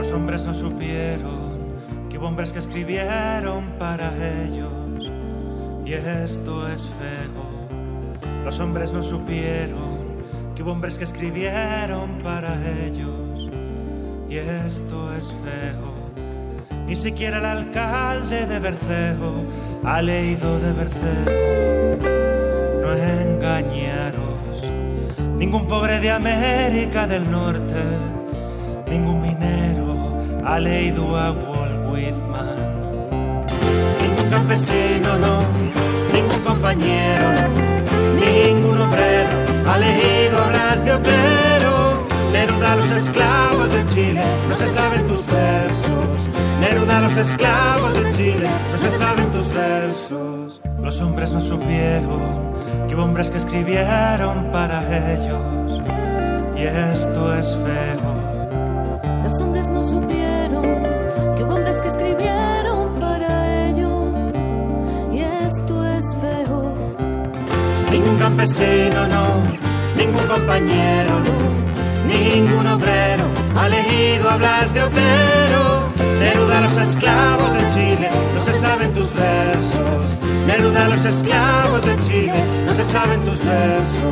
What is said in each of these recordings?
Los hombres no supieron que hubo hombres que escribieron para ellos, y esto es feo. Los hombres no supieron que hubo hombres que escribieron para ellos, y esto es feo. Ni siquiera el alcalde de Berceo ha leído de Berceo. No engañaros, ningún pobre de América del Norte, ningún minero ha leído a Walt Whitman. Ningún campesino, no, ningún compañero, no, ningún obrero ha leído obras de Otero. Neruda a los esclavos de Chile, no se saben tus versos. Neruda a los esclavos de Chile, no se saben tus versos. Los hombres no supieron que hubo hombres que escribieron para ellos, y esto es feo. Los hombres no supieron que hubo hombres que escribieron para ellos, y esto es feo. Ningún campesino, no, ningún compañero, no, ningún obrero ha leído hablas de Otero. Neruda a los esclavos de Chile, no se saben tus versos. Neruda a los esclavos de Chile, no se saben tus versos.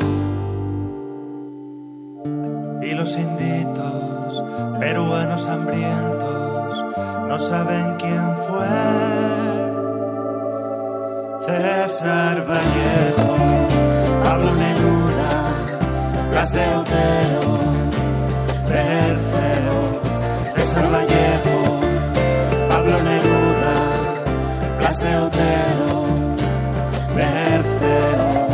Y los inditos, peruanos hambrientos, no saben quién fue. César Vallejo, Pablo Neruda, Blas de Otero, Berceo. César Vallejo, Pablo Neruda, Blas de Otero, Berceo.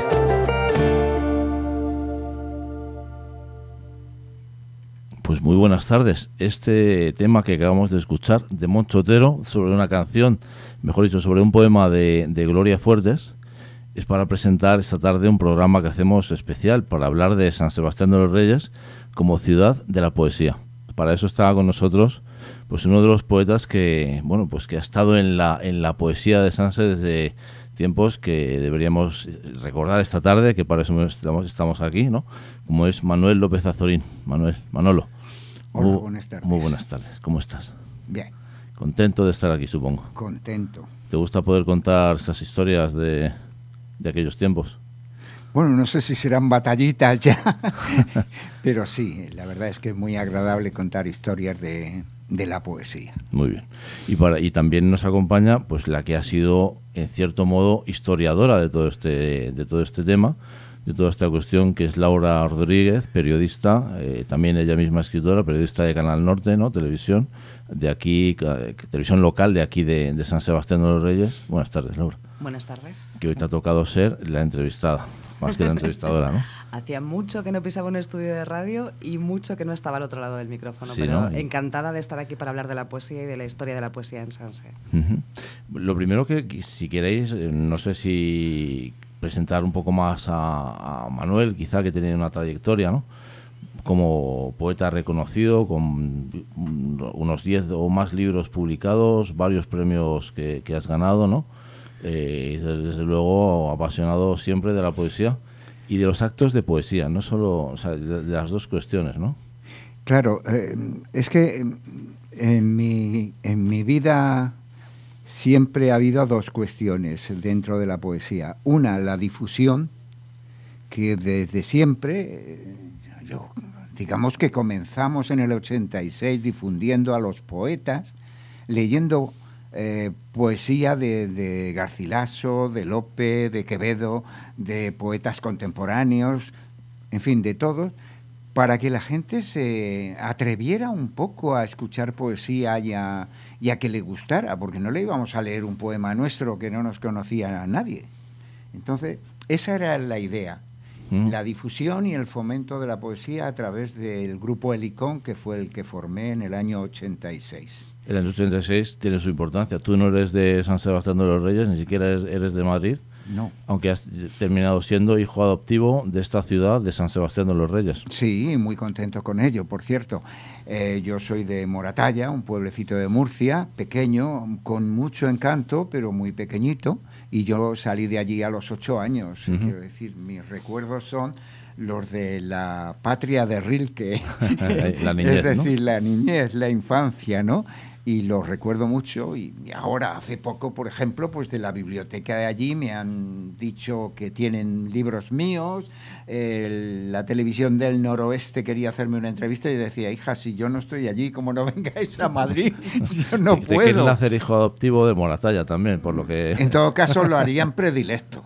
Pues muy buenas tardes. Este tema que acabamos de escuchar de Moncho Otero, sobre una canción, mejor dicho, sobre un poema de Gloria Fuertes, es para presentar esta tarde un programa que hacemos especial para hablar de San Sebastián de los Reyes como ciudad de la poesía. Para eso estaba con nosotros pues uno de los poetas que, bueno, pues que ha estado en la poesía de Sanse desde tiempos que deberíamos recordar esta tarde, que para eso estamos aquí, ¿no? Como es Manuel López Azorín. Manolo. Hola, buenas tardes. Muy buenas tardes. ¿Cómo estás? Bien. Contento de estar aquí, supongo. Contento. ¿Te gusta poder contar esas historias de aquellos tiempos? Bueno, no sé si serán batallitas ya, pero sí, la verdad es que es muy agradable contar historias de la poesía. Muy bien. Y también nos acompaña pues la que ha sido, en cierto modo, historiadora de todo este tema, de toda esta cuestión, que es Laura Rodríguez, periodista, también ella misma escritora, periodista de Canal Norte, ¿no? Televisión, de aquí, televisión local de aquí de San Sebastián de los Reyes. Buenas tardes, Laura. Buenas tardes. Que hoy te ha tocado ser la entrevistada, más que la entrevistadora, ¿no? Hacía mucho que no pisaba un estudio de radio y mucho que no estaba al otro lado del micrófono, sí, pero ¿no? encantada de estar aquí para hablar de la poesía y de la historia de la poesía en Sanse. Uh-huh. Lo primero que, si queréis, no sé si presentar un poco más a Manuel, quizá, que tiene una trayectoria, ¿no? Como poeta reconocido, con unos 10 o más libros publicados, varios premios que has ganado, ¿no? Desde luego apasionado siempre de la poesía y de los actos de poesía, no solo, o sea, de las dos cuestiones, ¿no? Claro, es que en mi vida siempre ha habido dos cuestiones dentro de la poesía. Una, la difusión, que desde siempre, digamos que comenzamos en el 86 difundiendo a los poetas, leyendo poesía de Garcilaso, de Lope, de Quevedo, de poetas contemporáneos, en fin, de todos, para que la gente se atreviera un poco a escuchar poesía y a que le gustara, porque no le íbamos a leer un poema nuestro que no nos conocía a nadie. Entonces, esa era la idea, la difusión y el fomento de la poesía a través del grupo Helicón, que fue el que formé en el año 86. El año 86 tiene su importancia. Tú no eres de San Sebastián de los Reyes, ni siquiera eres de Madrid. No. Aunque has terminado siendo hijo adoptivo de esta ciudad, de San Sebastián de los Reyes. Sí, muy contento con ello, por cierto. Yo soy de Moratalla, un pueblecito de Murcia, pequeño, con mucho encanto, pero muy pequeñito, y yo salí de allí a los 8 años. Quiero decir, mis recuerdos son los de la patria de Rilke, la niñez, es decir, ¿no? la niñez, la infancia, ¿no? Y los recuerdo mucho, y ahora, hace poco, por ejemplo, pues de la biblioteca de allí me han dicho que tienen libros míos. La televisión del Noroeste quería hacerme una entrevista y decía, hija, si yo no estoy allí, como no vengáis a Madrid, yo no Te puedo. quieren hacer hijo adoptivo de Moratalla también, por lo que... En todo caso lo harían predilecto,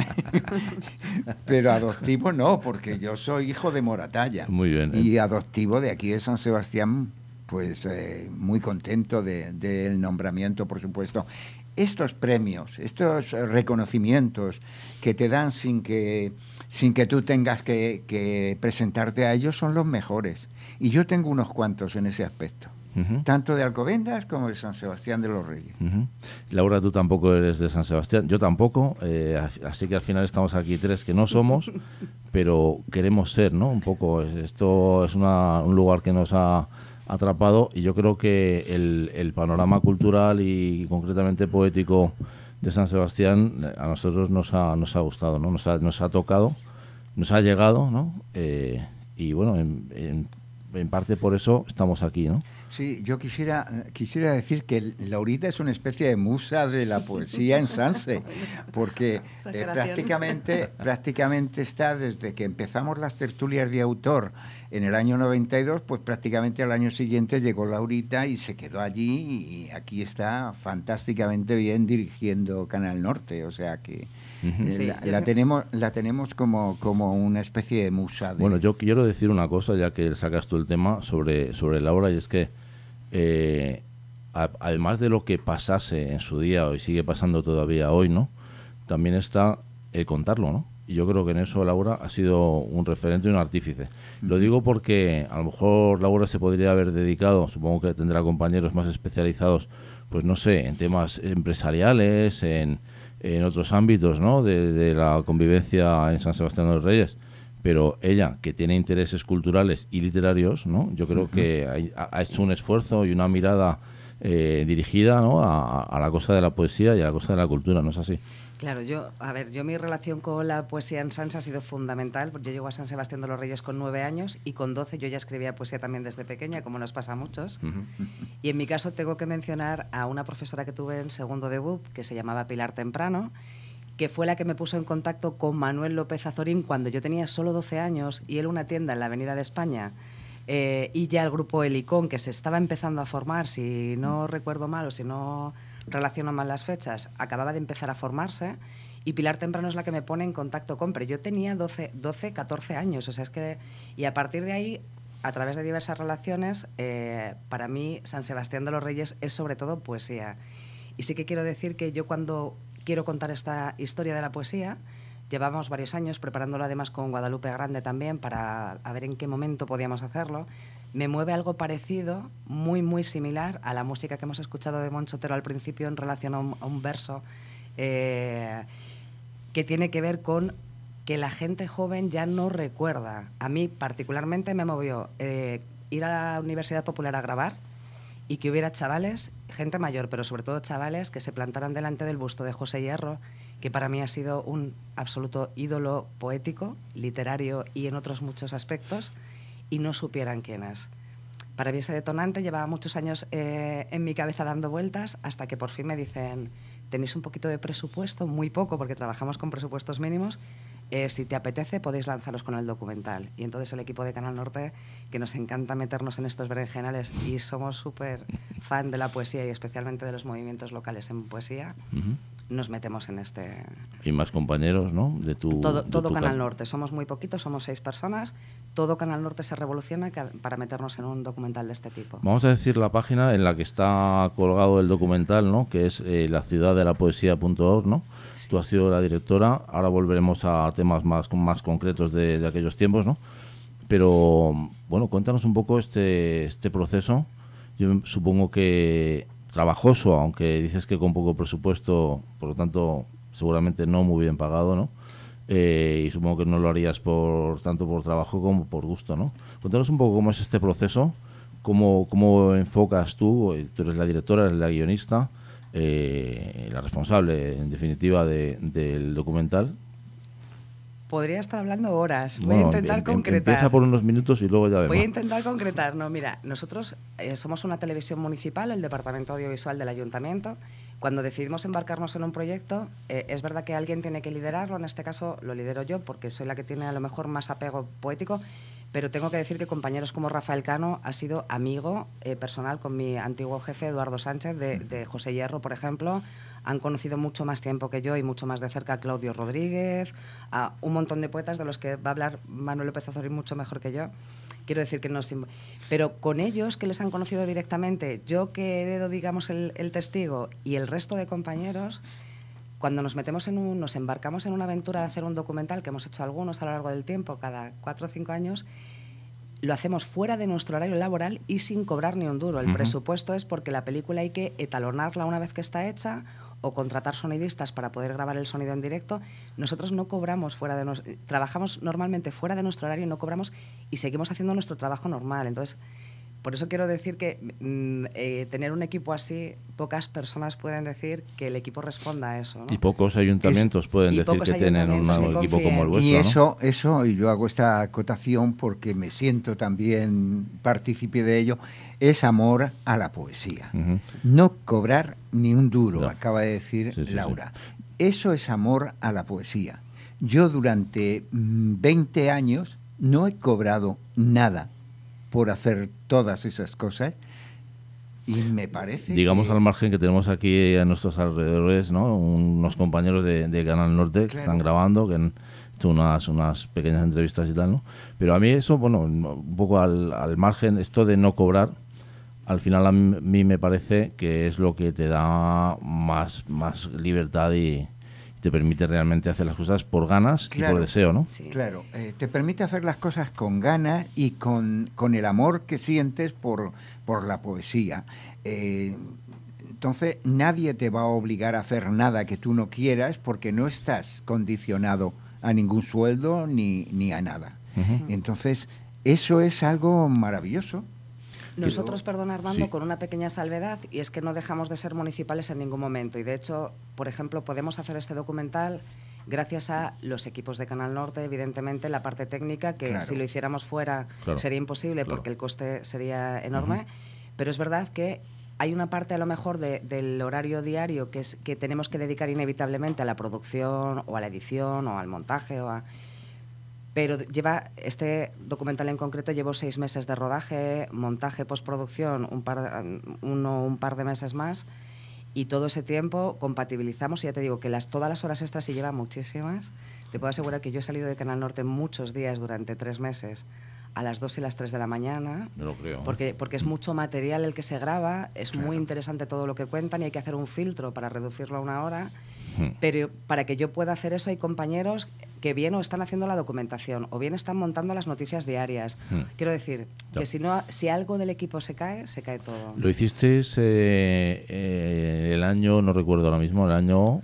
pero adoptivo no, porque yo soy hijo de Moratalla. Muy bien. Y adoptivo de aquí de San Sebastián, pues muy contento del nombramiento, por supuesto. Estos premios, estos reconocimientos que te dan sin que tú tengas que presentarte a ellos son los mejores. Y yo tengo unos cuantos en ese aspecto. Tanto de Alcobendas como de San Sebastián de los Reyes. Laura, tú tampoco eres de San Sebastián, yo tampoco, así que al final estamos aquí tres que no somos, pero queremos ser, ¿no? Un poco, esto es un lugar que nos ha atrapado, y yo creo que el panorama cultural y concretamente poético de San Sebastián a nosotros nos ha gustado, ¿no? Nos ha tocado, nos ha llegado, ¿no? Y bueno, en parte por eso estamos aquí, ¿no? Sí, yo quisiera decir que Laurita es una especie de musa de la poesía en Sanse, porque prácticamente está desde que empezamos las tertulias de autor en el año 92, pues prácticamente al año siguiente llegó Laurita y se quedó allí, y aquí está fantásticamente bien dirigiendo Canal Norte, o sea que Sí, la tenemos como una especie de musa. Bueno, yo quiero decir una cosa, ya que sacas tú el tema sobre Laura, y es que además de lo que pasase en su día y sigue pasando todavía hoy, ¿no? También está el contarlo, ¿no? Y yo creo que en eso Laura ha sido un referente y un artífice. Lo digo porque a lo mejor Laura se podría haber dedicado, supongo que tendrá compañeros más especializados, pues no sé, en temas empresariales, en otros ámbitos, ¿no? De la convivencia en San Sebastián de los Reyes. Pero ella, que tiene intereses culturales y literarios, ¿no? Yo creo que ha hecho un esfuerzo y una mirada dirigida, ¿no? a la cosa de la poesía y a la cosa de la cultura, ¿no es así? Claro, yo mi relación con la poesía en Sanse ha sido fundamental, porque yo llego a San Sebastián de los Reyes con 9 años y con 12 yo ya escribía poesía también desde pequeña, como nos pasa a muchos. Y en mi caso tengo que mencionar a una profesora que tuve en segundo de BUP, que se llamaba Pilar Temprano, que fue la que me puso en contacto con Manuel López Azorín cuando yo tenía solo 12 años y él una tienda en la Avenida de España, y ya el grupo Helicón, que se estaba empezando a formar, si no recuerdo mal o si no relaciono mal las fechas, acababa de empezar a formarse, y Pilar Temprano es la que me pone en contacto con, pero yo tenía 12, 14 años, o sea, es que, y a partir de ahí, a través de diversas relaciones, para mí San Sebastián de los Reyes es sobre todo poesía. Y sí que quiero decir que yo cuando quiero contar esta historia de la poesía, llevamos varios años preparándolo además con Guadalupe Grande también para a ver en qué momento podíamos hacerlo. Me mueve algo parecido, muy, muy similar a la música que hemos escuchado de Moncho Otero al principio en relación a un verso que tiene que ver con que la gente joven ya no recuerda. A mí particularmente me movió ir a la Universidad Popular a grabar y que hubiera chavales, gente mayor, pero sobre todo chavales, que se plantaran delante del busto de José Hierro, que para mí ha sido un absoluto ídolo poético, literario y en otros muchos aspectos, y no supieran quién es. Para mí ese detonante llevaba muchos años en mi cabeza dando vueltas, hasta que por fin me dicen, tenéis un poquito de presupuesto, muy poco, porque trabajamos con presupuestos mínimos, si te apetece podéis lanzaros con el documental. Y entonces el equipo de Canal Norte, que nos encanta meternos en estos berenjenales y somos súper fan de la poesía y especialmente de los movimientos locales en poesía, nos metemos en este... Y más compañeros, ¿no? Todo Canal Norte, somos muy poquitos, somos 6 personas, todo Canal Norte se revoluciona para meternos en un documental de este tipo. Vamos a decir la página en la que está colgado el documental, ¿no? Que es laciudaddelapoesia.org, ¿no? Sí. Tú has sido la directora, ahora volveremos a temas más concretos de aquellos tiempos, ¿no? Pero, bueno, cuéntanos un poco este proceso. Yo supongo que trabajoso, aunque dices que con poco presupuesto, por lo tanto, seguramente no muy bien pagado, ¿no? Y supongo que no lo harías tanto por trabajo como por gusto, ¿no? Cuéntanos un poco cómo es este proceso, cómo enfocas tú eres la directora, eres la guionista, la responsable, en definitiva, del documental. Podría estar hablando horas. Voy a intentar concretar. Empieza por unos minutos y luego ya vemos. Voy a intentar concretar. No, mira, nosotros somos una televisión municipal, el Departamento Audiovisual del Ayuntamiento. Cuando decidimos embarcarnos en un proyecto, es verdad que alguien tiene que liderarlo. En este caso lo lidero yo porque soy la que tiene a lo mejor más apego poético, pero tengo que decir que compañeros como Rafael Cano ha sido amigo personal con mi antiguo jefe Eduardo Sánchez de José Hierro, por ejemplo. Han conocido mucho más tiempo que yo y mucho más de cerca a Claudio Rodríguez, a un montón de poetas de los que va a hablar Manuel López Azorín mucho mejor que yo. Quiero decir que no... Pero con ellos, que les han conocido directamente, yo que heredo, digamos, el testigo y el resto de compañeros, cuando nos embarcamos en una aventura de hacer un documental, que hemos hecho algunos a lo largo del tiempo, cada 4 o 5 años, lo hacemos fuera de nuestro horario laboral y sin cobrar ni un duro. El presupuesto es porque la película hay que etalonarla una vez que está hecha o contratar sonidistas para poder grabar el sonido en directo. Nosotros no cobramos trabajamos normalmente fuera de nuestro horario, no cobramos y seguimos haciendo nuestro trabajo normal. Entonces, por eso quiero decir que tener un equipo así, pocas personas pueden decir que el equipo responda a eso, ¿no? Y pocos ayuntamientos pueden decir que tienen un equipo como el vuestro, y ¿no? eso, y yo hago esta acotación porque me siento también partícipe de ello, es amor a la poesía. No cobrar ni un duro, Ya. acaba de decir Sí, Laura. sí. Eso es amor a la poesía. Yo durante 20 años no he cobrado nada por hacer todas esas cosas y me parece Digamos que... al margen que tenemos aquí a nuestros alrededores, ¿no? Unos compañeros de Canal Norte que están grabando, que han hecho unas pequeñas entrevistas y tal, ¿no? Pero a mí eso, bueno, un poco al margen, esto de no cobrar, al final a mí me parece que es lo que te da más libertad y te permite realmente hacer las cosas por ganas y por deseo, ¿no? Sí. Claro, te permite hacer las cosas con ganas y con el amor que sientes por la poesía. Entonces, nadie te va a obligar a hacer nada que tú no quieras porque no estás condicionado a ningún sueldo ni a nada. Entonces, eso es algo maravilloso. Nosotros, perdón Armando, Sí. con una pequeña salvedad, y es que no dejamos de ser municipales en ningún momento. Y de hecho, por ejemplo, podemos hacer este documental gracias a los equipos de Canal Norte, evidentemente, la parte técnica, que Claro. si lo hiciéramos fuera sería imposible porque el coste sería enorme. Pero es verdad que hay una parte a lo mejor del horario diario que tenemos que dedicar inevitablemente a la producción o a la edición o al montaje pero este documental en concreto llevó 6 meses de rodaje, montaje, postproducción, un par de meses más, y todo ese tiempo compatibilizamos, y ya te digo que todas las horas extras, y lleva muchísimas. Te puedo asegurar que yo he salido de Canal Norte muchos días durante 3 meses, a las 2 y las 3 de la mañana, Me lo creo. porque es mucho material el que se graba, es muy interesante todo lo que cuentan y hay que hacer un filtro para reducirlo a 1 hora. Pero para que yo pueda hacer eso hay compañeros que bien o están haciendo la documentación o bien están montando las noticias diarias. Quiero decir que si algo del equipo se cae todo. Lo hicisteis el año, no recuerdo ahora mismo, el año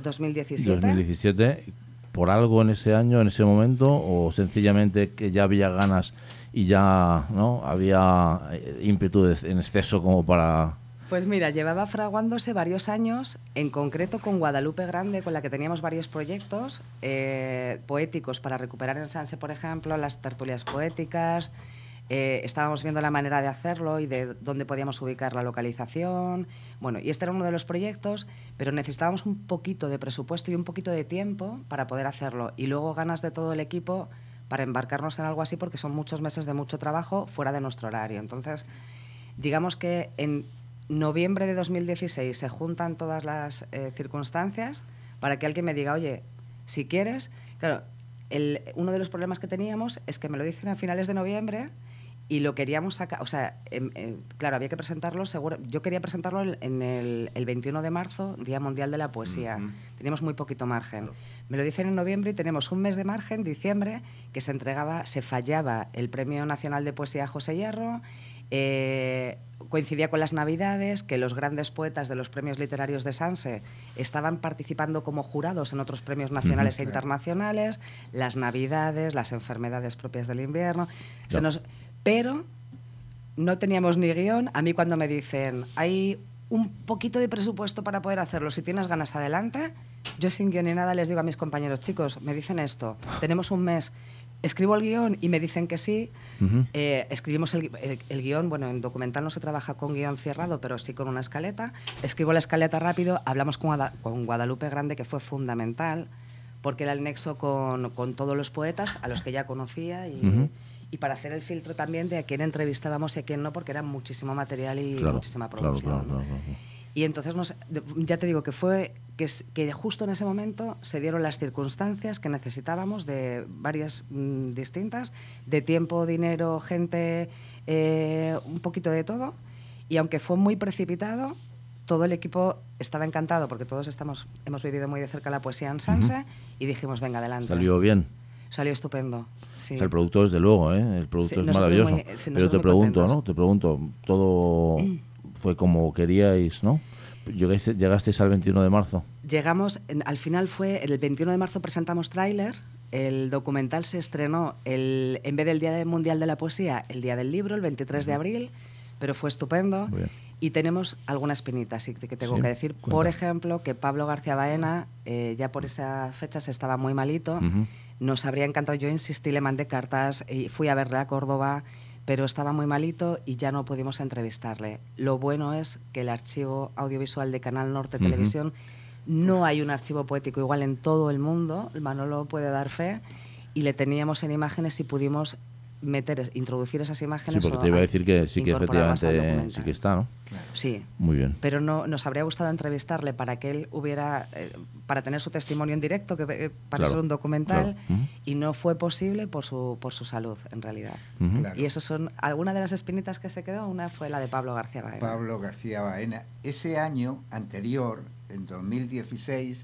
2017. ¿Por algo en ese año, en ese momento, o sencillamente que ya había ganas y ya no había ímpetu en exceso como para...? Pues mira, llevaba fraguándose varios años, en concreto con Guadalupe Grande, con la que teníamos varios proyectos poéticos para recuperar en Sanse, por ejemplo, las tertulias poéticas. Estábamos viendo la manera de hacerlo y de dónde podíamos ubicar la localización. Bueno, y este era uno de los proyectos, pero necesitábamos un poquito de presupuesto y un poquito de tiempo para poder hacerlo. Y luego ganas de todo el equipo para embarcarnos en algo así, porque son muchos meses de mucho trabajo fuera de nuestro horario. Entonces, digamos que en noviembre de 2016 se juntan todas las circunstancias para que alguien me diga, oye, si quieres... Claro, uno de los problemas que teníamos es que me lo dicen a finales de noviembre y lo queríamos sacar... O sea, claro, había que presentarlo, seguro. Yo quería presentarlo en el 21 de marzo, Día Mundial de la Poesía. Teníamos muy poquito margen. Claro. Me lo dicen en noviembre y tenemos un mes de margen, diciembre, que se fallaba el Premio Nacional de Poesía José Hierro. Coincidía con las Navidades, que los grandes poetas de los premios literarios de Sanse estaban participando como jurados en otros premios nacionales e internacionales, las Navidades, las enfermedades propias del invierno. Pero no teníamos ni guión. A mí cuando me dicen, hay un poquito de presupuesto para poder hacerlo. Si tienes ganas, adelante. Yo sin guión ni nada les digo a mis compañeros, chicos, me dicen esto, tenemos un mes, escribo el guión y me dicen que sí. Escribimos el guión, bueno, en documental no se trabaja con guión cerrado, pero sí con una escaleta. Escribo la escaleta rápido, hablamos con Guadalupe Grande, que fue fundamental, porque era el nexo con todos los poetas, a los que ya conocía, y para hacer el filtro también de a quién entrevistábamos y a quién no, porque era muchísimo material y muchísima producción. Claro. Y entonces, ya te digo que fue que justo en ese momento se dieron las circunstancias que necesitábamos, de varias distintas, de tiempo, dinero, gente, un poquito de todo. Y aunque fue muy precipitado, todo el equipo estaba encantado, porque todos hemos vivido muy de cerca la poesía en Sanse, y dijimos, venga, adelante. ¿Salió bien? Salió estupendo. Sí. O sea, el producto, desde luego, el producto es maravilloso. Pero te pregunto, todo fue como queríais, ¿no? ¿Llegasteis al 21 de marzo? Llegamos, al final fue, el 21 de marzo presentamos tráiler, el documental se estrenó en vez del Día Mundial de la Poesía, el Día del Libro, el 23 de abril, pero fue estupendo. Y tenemos algunas pinitas que tengo que decir. Cuenta. Por ejemplo, que Pablo García Baena, ya por esa fecha se estaba muy malito. Nos habría encantado, yo insistí, le mandé cartas, fui a verle a Córdoba, pero estaba muy malito y ya no pudimos entrevistarle. Lo bueno es que el archivo audiovisual de Canal Norte Televisión, no hay un archivo poético igual en todo el mundo, Manolo puede dar fe, y le teníamos en imágenes y pudimos introducir esas imágenes. Sí, porque te iba a decir que sí, que efectivamente sí que está, ¿no? Claro. Sí. Muy bien. Pero nos habría gustado entrevistarle para que él hubiera, para tener su testimonio en directo, que para ser un documental, y no fue posible por su salud, en realidad. Y esas son algunas de las espinitas que se quedó. Una fue la de Pablo García Baena. Pablo García Baena. Ese año anterior, en 2016,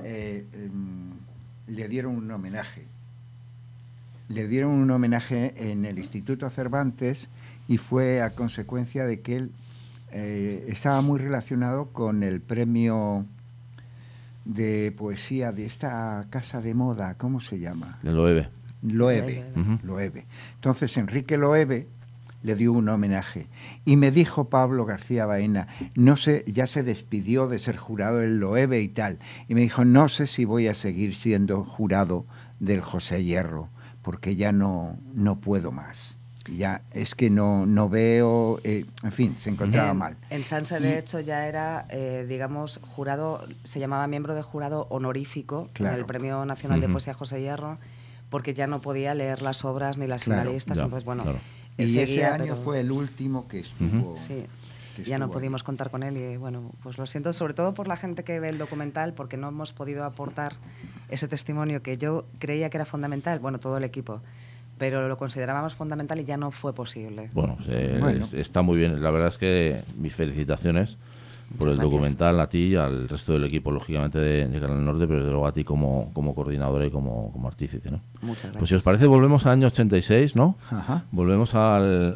le dieron un homenaje. Le dieron un homenaje en el Instituto Cervantes, y fue a consecuencia de que él estaba muy relacionado con el premio de poesía de esta casa de moda, ¿cómo se llama? El Loewe. Loewe. Entonces Enrique Loewe le dio un homenaje, y me dijo Pablo García Baena, no sé, ya se despidió de ser jurado del Loewe y tal, y me dijo, no sé si voy a seguir siendo jurado del José Hierro, porque ya no puedo más. Ya es que no veo, en fin, se encontraba mal. En Sanse, de hecho, ya era, digamos, jurado, se llamaba miembro de jurado honorífico en el Premio Nacional de Poesía José Hierro, porque ya no podía leer las obras ni las finalistas. Entonces, bueno, y ese año fue el último que estuvo. Sí. Ya no pudimos contar con él, y bueno, pues lo siento, sobre todo por la gente que ve el documental, porque no hemos podido aportar ese testimonio que yo creía que era fundamental, bueno, todo el equipo, pero lo considerábamos fundamental y ya no fue posible. Bueno, está muy bien. La verdad es que mis felicitaciones por el documental, a ti y al resto del equipo, lógicamente, de Canal Norte, pero desde luego a ti como coordinadora y como artífice, ¿no? Muchas gracias. Pues si os parece, volvemos al año 86, ¿no? Volvemos al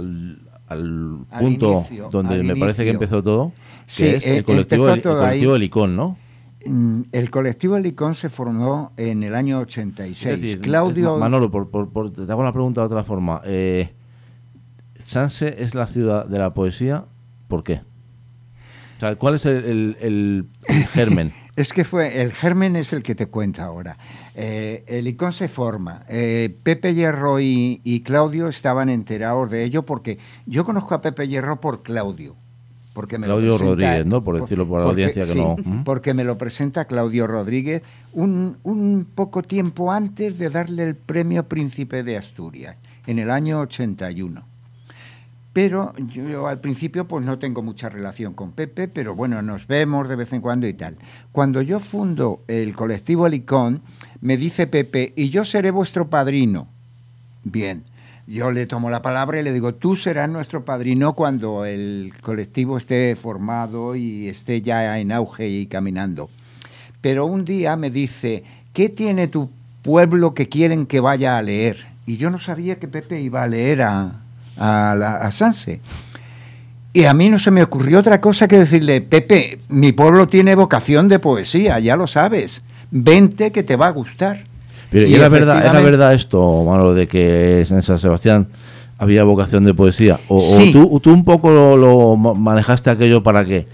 punto inicio, donde me parece que empezó todo, que es el colectivo El Icón, ¿no? El colectivo El Icón se formó en el año 86. Es decir, Claudio... Manolo, te hago la pregunta de otra forma. Sanse es la ciudad de la poesía, ¿por qué? O sea, ¿cuál es el germen? Es que el germen es el que te cuento ahora. El Icón se forma. Pepe Hierro y Claudio estaban enterados de ello, porque yo conozco a Pepe Hierro por Claudio. Claudio Rodríguez, ¿no? Por decirlo por la audiencia que sí, no. Porque me lo presenta Claudio Rodríguez un poco tiempo antes de darle el premio Príncipe de Asturias, en el año 81. Pero yo al principio pues no tengo mucha relación con Pepe, pero bueno, nos vemos de vez en cuando y tal. Cuando yo fundo el colectivo El Icón, me dice Pepe, y yo seré vuestro padrino. Bien. Yo le tomo la palabra y le digo, tú serás nuestro padrino cuando el colectivo esté formado y esté ya en auge y caminando. Pero un día me dice, ¿qué tiene tu pueblo que quieren que vaya a leer? Y yo no sabía que Pepe iba a leer a Sanse. Y a mí no se me ocurrió otra cosa que decirle, Pepe, mi pueblo tiene vocación de poesía, ya lo sabes, vente que te va a gustar. Pero ¿era verdad esto, Manolo, de que en San Sebastián había vocación de poesía? ¿O, sí. o tú un poco lo manejaste aquello para que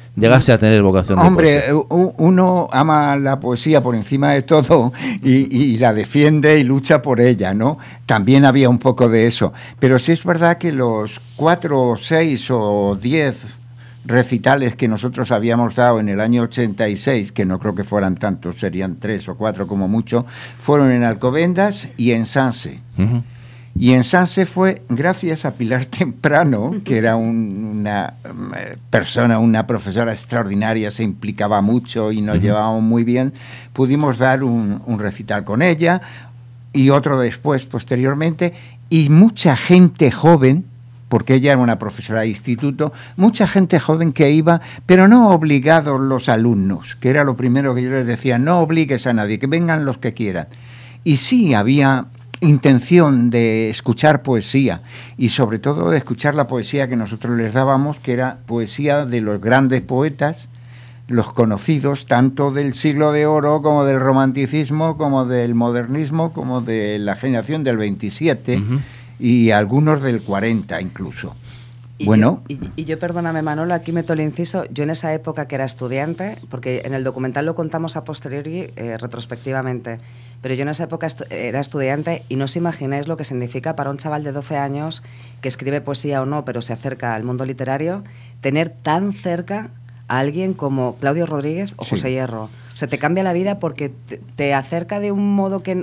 llegase a tener vocación de poesía. Hombre, uno ama la poesía por encima de todo y la defiende y lucha por ella, ¿no? También había un poco de eso. Pero sí es verdad que los 4, 6 o 10 recitales que nosotros habíamos dado en el año 86, que no creo que fueran tantos, serían 3 o 4 como mucho, fueron en Alcobendas y en Sanse. Uh-huh. Y en Sanse fue gracias a Pilar Temprano, que era una persona, una profesora extraordinaria, se implicaba mucho y nos uh-huh. llevábamos muy bien, pudimos dar un recital con ella y otro después, posteriormente, y mucha gente joven, porque ella era una profesora de instituto, mucha gente joven que iba, pero no obligados los alumnos, que era lo primero que yo les decía, no obligues a nadie, que vengan los que quieran. Y sí, había intención de escuchar poesía, y sobre todo de escuchar la poesía que nosotros les dábamos, que era poesía de los grandes poetas, los conocidos, tanto del siglo de oro, como del romanticismo, como del modernismo, como de la generación del 27, uh-huh. y algunos del 40 incluso. Y bueno. Yo, perdóname Manolo, aquí meto el inciso, yo en esa época que era estudiante, porque en el documental lo contamos a posteriori, retrospectivamente, pero yo en esa época era estudiante y no os imagináis lo que significa para un chaval de 12 años que escribe poesía o no, pero se acerca al mundo literario, tener tan cerca a alguien como Claudio Rodríguez o José Hierro. O sea, te cambia la vida porque te acerca de un modo que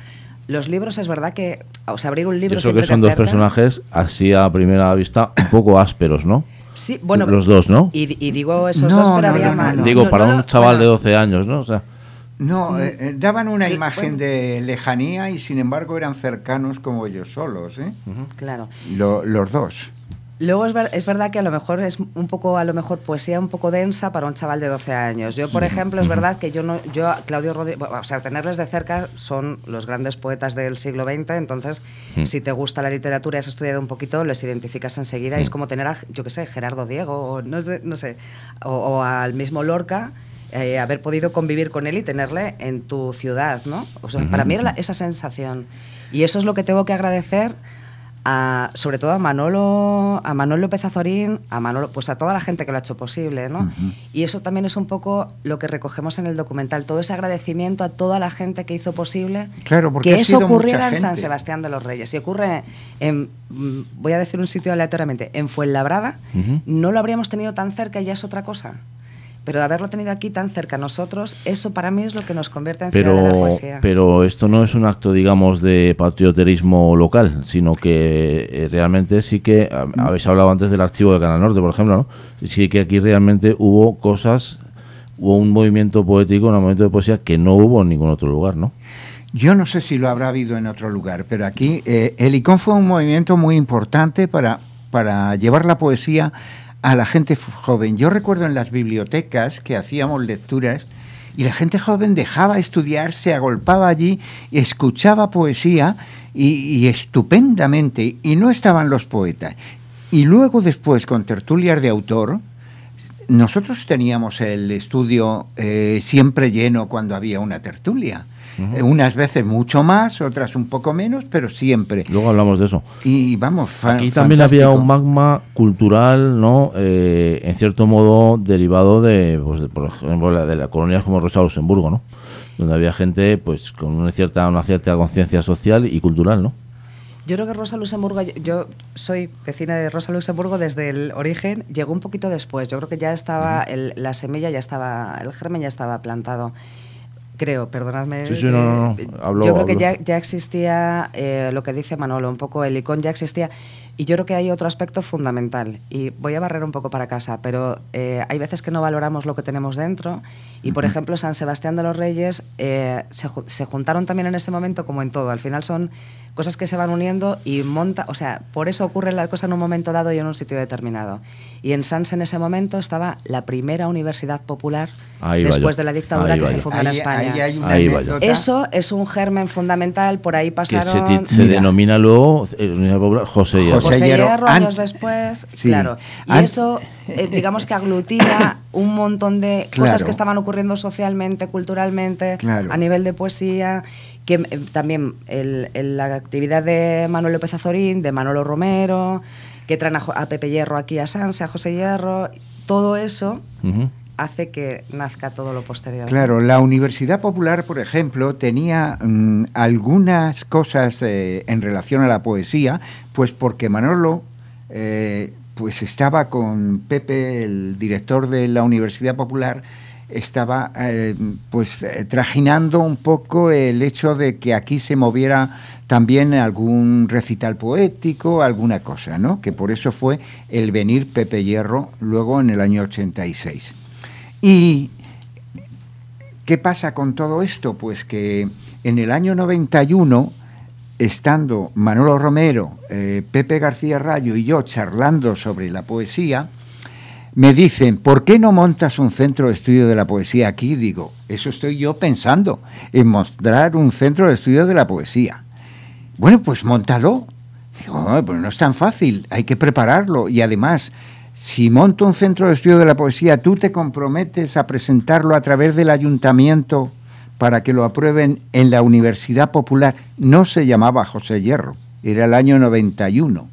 los libros es verdad que, o sea, abrir un libro... Yo creo que son dos personajes así a primera vista un poco ásperos, ¿no? Sí, bueno... Los dos, ¿no? Y digo esos dos, pero había más... Digo, para un chaval de 12 años, ¿no? O sea... No, daban una imagen de lejanía y sin embargo eran cercanos como ellos solos, ¿eh? Uh-huh. Claro. Los dos. Luego es verdad que a lo mejor es un poco, poesía un poco densa para un chaval de 12 años. Yo, por ejemplo, es verdad que yo Claudio Rodríguez, o sea, tenerles de cerca son los grandes poetas del siglo XX, entonces si te gusta la literatura y has estudiado un poquito, les identificas enseguida y es como tener a, yo qué sé, Gerardo Diego, o no sé, o al mismo Lorca, haber podido convivir con él y tenerle en tu ciudad, ¿no? O sea, para mí era esa sensación. Y eso es lo que tengo que agradecer sobre todo a Manolo López Azorín, pues a toda la gente que lo ha hecho posible, ¿no? Uh-huh. Y eso también es un poco lo que recogemos en el documental, todo ese agradecimiento a toda la gente que hizo posible que eso ocurriera en San Sebastián de los Reyes. Si ocurre voy a decir un sitio aleatoriamente, en Fuenlabrada, uh-huh. no lo habríamos tenido tan cerca y ya es otra cosa. Pero de haberlo tenido aquí tan cerca a nosotros, eso para mí es lo que nos convierte en ciudad de la poesía. Pero esto no es un acto, digamos, de patrioterismo local, sino que realmente sí que, habéis hablado antes del archivo de Canal Norte, por ejemplo, ¿no? Sí que aquí realmente hubo un movimiento poético, un movimiento de poesía que no hubo en ningún otro lugar, ¿no? Yo no sé si lo habrá habido en otro lugar, pero aquí el ICON fue un movimiento muy importante para llevar la poesía a la gente joven. Yo recuerdo en las bibliotecas que hacíamos lecturas y la gente joven dejaba estudiar, se agolpaba allí, escuchaba poesía y estupendamente, y no estaban los poetas. Y luego después, con tertulias de autor, nosotros teníamos el estudio siempre lleno cuando había una tertulia. Uh-huh. Unas veces mucho más, otras un poco menos, pero siempre. Luego hablamos de eso. Y vamos, aquí también había un magma cultural, ¿no? En cierto modo derivado por ejemplo, de las colonias como Rosa Luxemburgo, ¿no? Donde había gente, pues, con una cierta conciencia social y cultural, ¿no? Yo creo que Rosa Luxemburgo, yo soy vecina de Rosa Luxemburgo desde el origen, llegó un poquito después. Yo creo que ya estaba, la semilla ya estaba, el germen ya estaba plantado. Creo, perdonadme. Sí, no. Yo creo que ya existía lo que dice Manolo, un poco el ICON ya existía. Y yo creo que hay otro aspecto fundamental. Y voy a barrer un poco para casa, pero hay veces que no valoramos lo que tenemos dentro. Y, por ejemplo, San Sebastián de los Reyes se juntaron también en ese momento, como en todo. Al final son cosas que se van uniendo y o sea, por eso ocurre la cosa en un momento dado y en un sitio determinado. Y en Sanse en ese momento estaba la primera universidad popular después de la dictadura que se fundó en España. Eso es un germen fundamental, por ahí pasaron... Que se denomina luego Universidad Popular José Hierro años después, sí. Claro. Y eso, digamos que aglutina un montón de cosas que estaban ocurriendo socialmente, culturalmente, a nivel de poesía, que también la actividad de Manuel López Azorín, de Manolo Romero, que traen a Pepe Hierro aquí a Sanse, a José Hierro, todo eso Ujú. hace que nazca todo lo posterior. Claro, la Universidad Popular, por ejemplo, tenía algunas cosas en relación a la poesía, pues porque Manolo pues estaba con Pepe, el director de la Universidad Popular, estaba trajinando un poco el hecho de que aquí se moviera también algún recital poético, alguna cosa, ¿no? Que por eso fue el venir Pepe Hierro luego en el año 86. ¿Y qué pasa con todo esto? Pues que en el año 91, estando Manolo Romero, Pepe García Rayo y yo charlando sobre la poesía, me dicen, ¿por qué no montas un centro de estudio de la poesía aquí? Digo, eso estoy yo pensando, en mostrar un centro de estudio de la poesía. Bueno, pues móntalo. Digo, pues no es tan fácil, hay que prepararlo. Y además, si monto un centro de estudio de la poesía, ¿tú te comprometes a presentarlo a través del ayuntamiento para que lo aprueben en la Universidad Popular? No se llamaba José Hierro, era el año 91.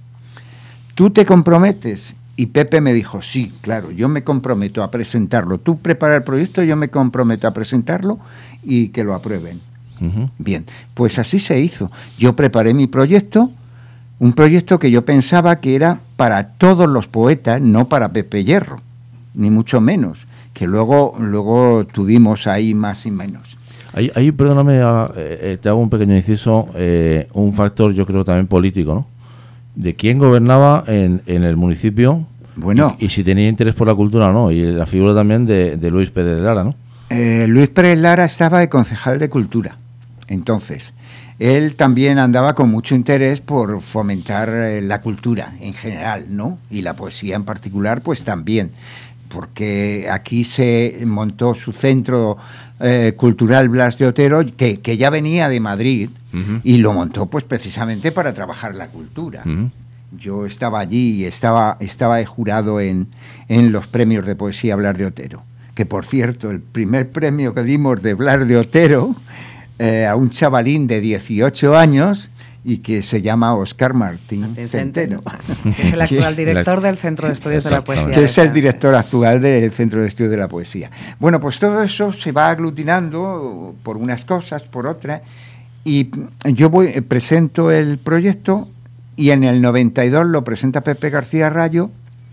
¿Tú te comprometes? Y Pepe me dijo, sí, claro, yo me comprometo a presentarlo. Tú prepara el proyecto, yo me comprometo a presentarlo y que lo aprueben. Ujú. Bien, pues así se hizo. Yo preparé mi proyecto, un proyecto que yo pensaba que era para todos los poetas, no para Pepe Hierro, ni mucho menos, que luego tuvimos ahí más y menos. Ahí perdóname, te hago un pequeño inciso, un factor yo creo también político, ¿no? De quién gobernaba en el municipio. Bueno. Y si tenía interés por la cultura o no, y la figura también de Luis Pérez de Lara, ¿no? Luis Pérez Lara estaba de concejal de Cultura. Entonces, él también andaba con mucho interés por fomentar la cultura en general, ¿no? Y la poesía en particular, pues también, porque aquí se montó su centro cultural Blas de Otero, que ya venía de Madrid, Uh-huh. y lo montó pues precisamente para trabajar la cultura. Uh-huh. Yo estaba allí y estaba de jurado en los premios de poesía Blas de Otero, que por cierto, el primer premio que dimos de Blas de Otero a un chavalín de 18 años y que se llama Óscar Martín Centeno, que es el actual director del Centro de Estudios de la Poesía. que es el director actual del Centro de Estudios de la Poesía. Bueno, pues todo eso se va aglutinando por unas cosas, por otras, y yo presento el proyecto y en el 92 lo presenta Pepe García Rayo,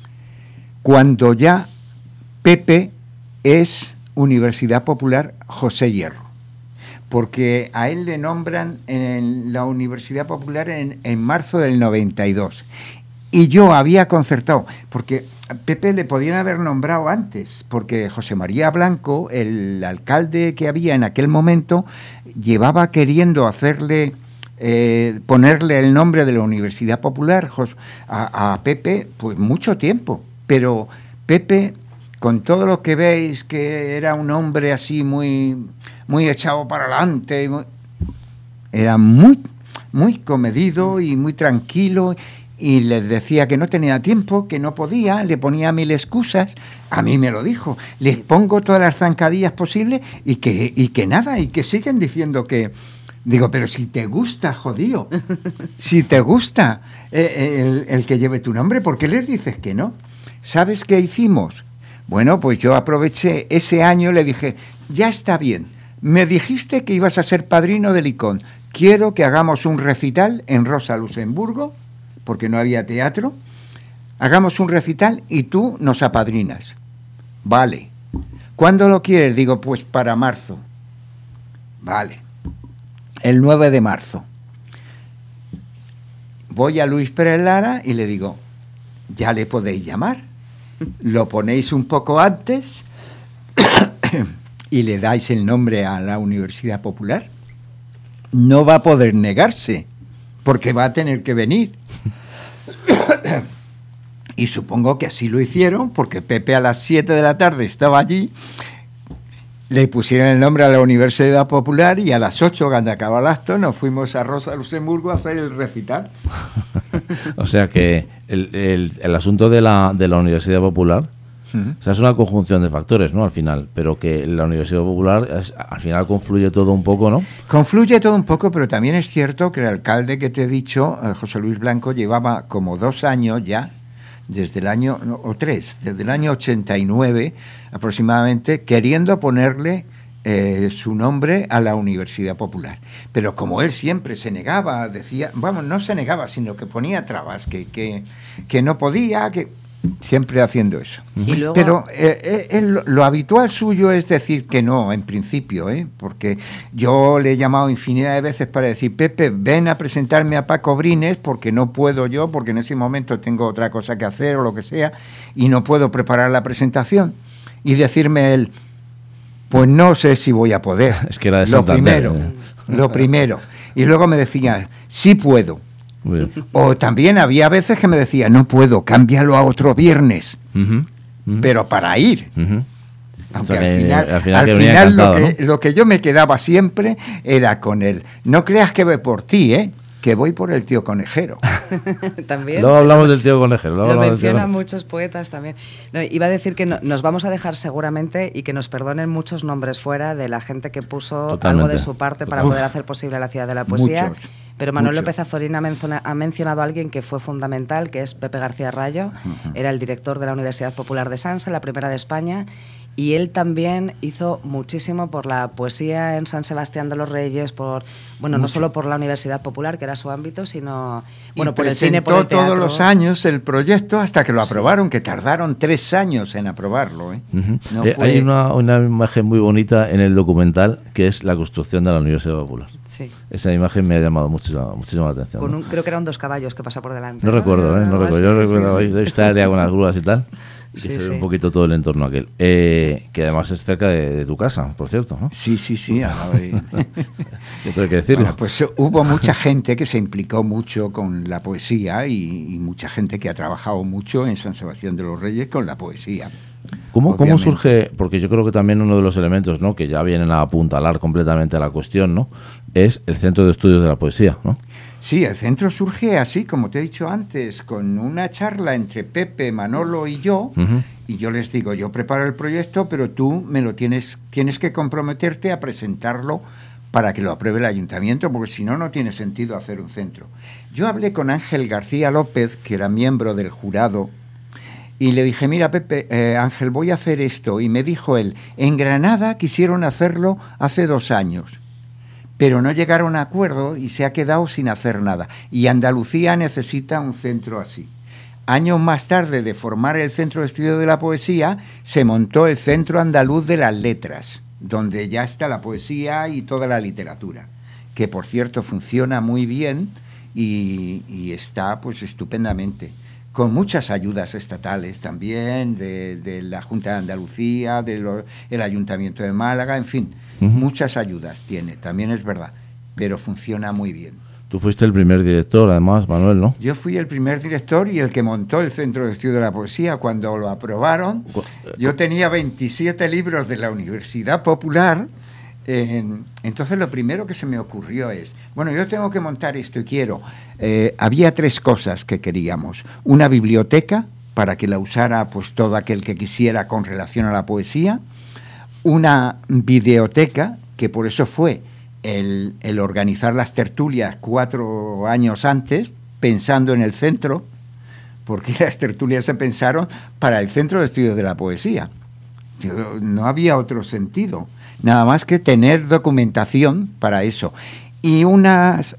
cuando ya Pepe es Universidad Popular José Hierro, porque a él le nombran en la Universidad Popular en marzo del 92. Y yo había concertado, porque a Pepe le podían haber nombrado antes, porque José María Blanco, el alcalde que había en aquel momento, llevaba queriendo hacerle, ponerle el nombre de la Universidad Popular a Pepe, pues mucho tiempo. Pero Pepe, con todo lo que veis, que era un hombre así muy echado para adelante, era muy comedido y muy tranquilo, y les decía que no tenía tiempo, que no podía, le ponía 1000 excusas. A mí me lo dijo, les pongo todas las zancadillas posibles y que nada, y que siguen diciendo que... Digo, pero si te gusta, jodido, si te gusta el que lleve tu nombre, ¿por qué les dices que no? ¿Sabes qué hicimos? Bueno, pues yo aproveché ese año, le dije, ya está bien, me dijiste que ibas a ser padrino del Icón, quiero que hagamos un recital en Rosa Luxemburgo, porque no había teatro, hagamos un recital y tú nos apadrinas. Vale. ¿Cuándo lo quieres? Digo, pues para marzo. Vale. El 9 de marzo. Voy a Luis Pérez Lara y le digo, ya le podéis llamar. Lo ponéis un poco antes y le dais el nombre a la Universidad Popular. No va a poder negarse, porque va a tener que venir. Y supongo que así lo hicieron, porque Pepe a las 7 de la tarde estaba allí, le pusieron el nombre a la Universidad Popular y a las 8, cuando acabó el acto, nos fuimos a Rosa Luxemburgo a hacer el recital. O sea que el asunto de la Universidad Popular, Uh-huh. o sea, es una conjunción de factores, ¿no? Al final, pero que la Universidad Popular al final confluye todo un poco, ¿no? Confluye todo un poco, pero también es cierto que el alcalde que te he dicho, José Luis Blanco, llevaba como 2 años ya desde el año 89 aproximadamente, queriendo ponerle su nombre a la Universidad Popular. Pero como él siempre se negaba, decía, vamos, no se negaba, sino que ponía trabas, que no podía, que siempre haciendo eso. Y luego, pero lo habitual suyo es decir que no, en principio, porque yo le he llamado infinidad de veces para decir, Pepe, ven a presentarme a Paco Brines, porque no puedo yo, porque en ese momento tengo otra cosa que hacer o lo que sea, y no puedo preparar la presentación. Y decirme él, pues no sé si voy a poder. Es que era de Santander, Lo primero. Y luego me decía, sí puedo. O también había veces que me decía, no puedo, cámbialo a otro viernes. Pero para ir. Aunque o sea, al final encantado, lo que yo me quedaba siempre era con él. No creas que voy por ti, que voy por el tío conejero. También. Luego hablamos del tío conejero. Lo mencionan muchos poetas también. No, iba a decir que nos vamos a dejar seguramente, y que nos perdonen muchos nombres fuera de la gente que puso Totalmente. algo de su parte para poder hacer posible la Ciudad de la Poesía. Muchos. Pero Manuel López Azorín ha mencionado a alguien que fue fundamental, que es Pepe García Rayo. Era el director de la Universidad Popular de Sanse, la primera de España, y él también hizo muchísimo por la poesía en San Sebastián de los Reyes, no solo por la Universidad Popular, que era su ámbito, sino por el cine, por el teatro. Todos los años el proyecto hasta que lo aprobaron, que tardaron 3 años en aprobarlo. No fue... Hay una imagen muy bonita en el documental, que es la construcción de la Universidad Popular. Sí. Esa imagen me ha llamado muchísimo la atención. Creo que eran 2 caballos que pasa por delante. No recuerdo, no recuerdo. Yo recuerdo esta área con las grúas y tal. Y que se ve un poquito todo el entorno aquel. Que además es cerca de tu casa, por cierto, ¿no? Sí. Yo tengo que decirlo. Bueno, pues hubo mucha gente que se implicó mucho con la poesía y mucha gente que ha trabajado mucho en San Sebastián de los Reyes con la poesía. ¿Cómo surge? Porque yo creo que también uno de los elementos, ¿no?, que ya vienen a apuntalar completamente a la cuestión, ¿no?, es el Centro de Estudios de la Poesía, ¿no? Sí, el centro surge así, como te he dicho antes, con una charla entre Pepe, Manolo y yo, y yo les digo, yo preparo el proyecto, pero tú tienes que comprometerte a presentarlo para que lo apruebe el ayuntamiento, porque si no, no tiene sentido hacer un centro. Yo hablé con Ángel García López, que era miembro del jurado, y le dije, mira, Pepe, Ángel, voy a hacer esto. Y me dijo él, en Granada quisieron hacerlo hace 2 años, pero no llegaron a acuerdo y se ha quedado sin hacer nada. Y Andalucía necesita un centro así. Años más tarde de formar el Centro de Estudio de la Poesía, se montó el Centro Andaluz de las Letras, donde ya está la poesía y toda la literatura, que por cierto funciona muy bien y está pues estupendamente, con muchas ayudas estatales también, de la Junta de Andalucía, del Ayuntamiento de Málaga, en fin, muchas ayudas tiene, también es verdad, pero funciona muy bien. Tú fuiste el primer director, además, Manuel, ¿no? Yo fui el primer director y el que montó el Centro de Estudio de la Poesía. Cuando lo aprobaron, yo tenía 27 libros de la Universidad Popular. Entonces lo primero que se me ocurrió es, bueno, yo tengo que montar esto y quiero. Había 3 cosas que queríamos. Una biblioteca, para que la usara pues todo aquel que quisiera con relación a la poesía. Una videoteca, que por eso fue el organizar las tertulias 4 años antes, pensando en el centro, porque las tertulias se pensaron para el Centro de Estudios de la Poesía. No había otro sentido, nada más que tener documentación para eso. Y unas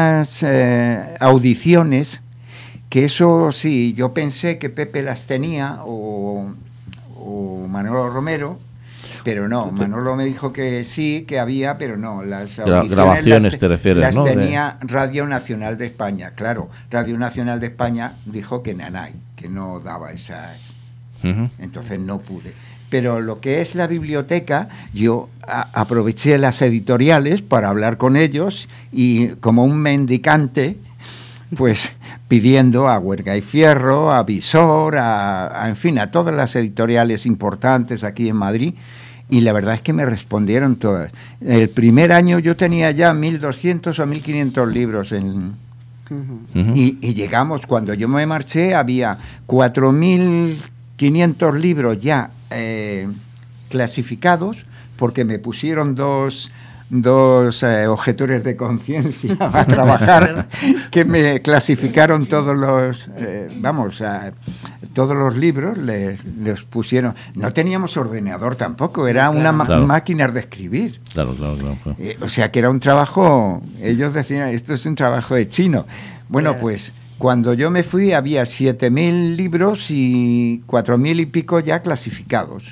audiciones, que eso sí, yo pensé que Pepe las tenía, o Manolo Romero, pero no, Manolo me dijo que sí, que había, pero no, las grabaciones te refieres, las ¿no? tenía Radio Nacional de España, claro, Radio Nacional de España dijo que nanay, que no daba esas, entonces no pude. Pero lo que es la biblioteca, yo aproveché las editoriales para hablar con ellos y como un mendicante, pues pidiendo a Huerga y Fierro, a Visor, en fin, a todas las editoriales importantes aquí en Madrid, y la verdad es que me respondieron todas. El primer año yo tenía ya 1.200 o 1.500 libros y llegamos, cuando yo me marché, había 4.500 libros ya clasificados, porque me pusieron dos objetores de conciencia a trabajar que me clasificaron todos los todos los libros, les pusieron. No teníamos ordenador tampoco, era una máquina de escribir. Claro. O sea que era un trabajo, ellos decían, esto es un trabajo de chino. Bueno, pues cuando yo me fui había 7.000 libros y 4.000 y pico ya clasificados.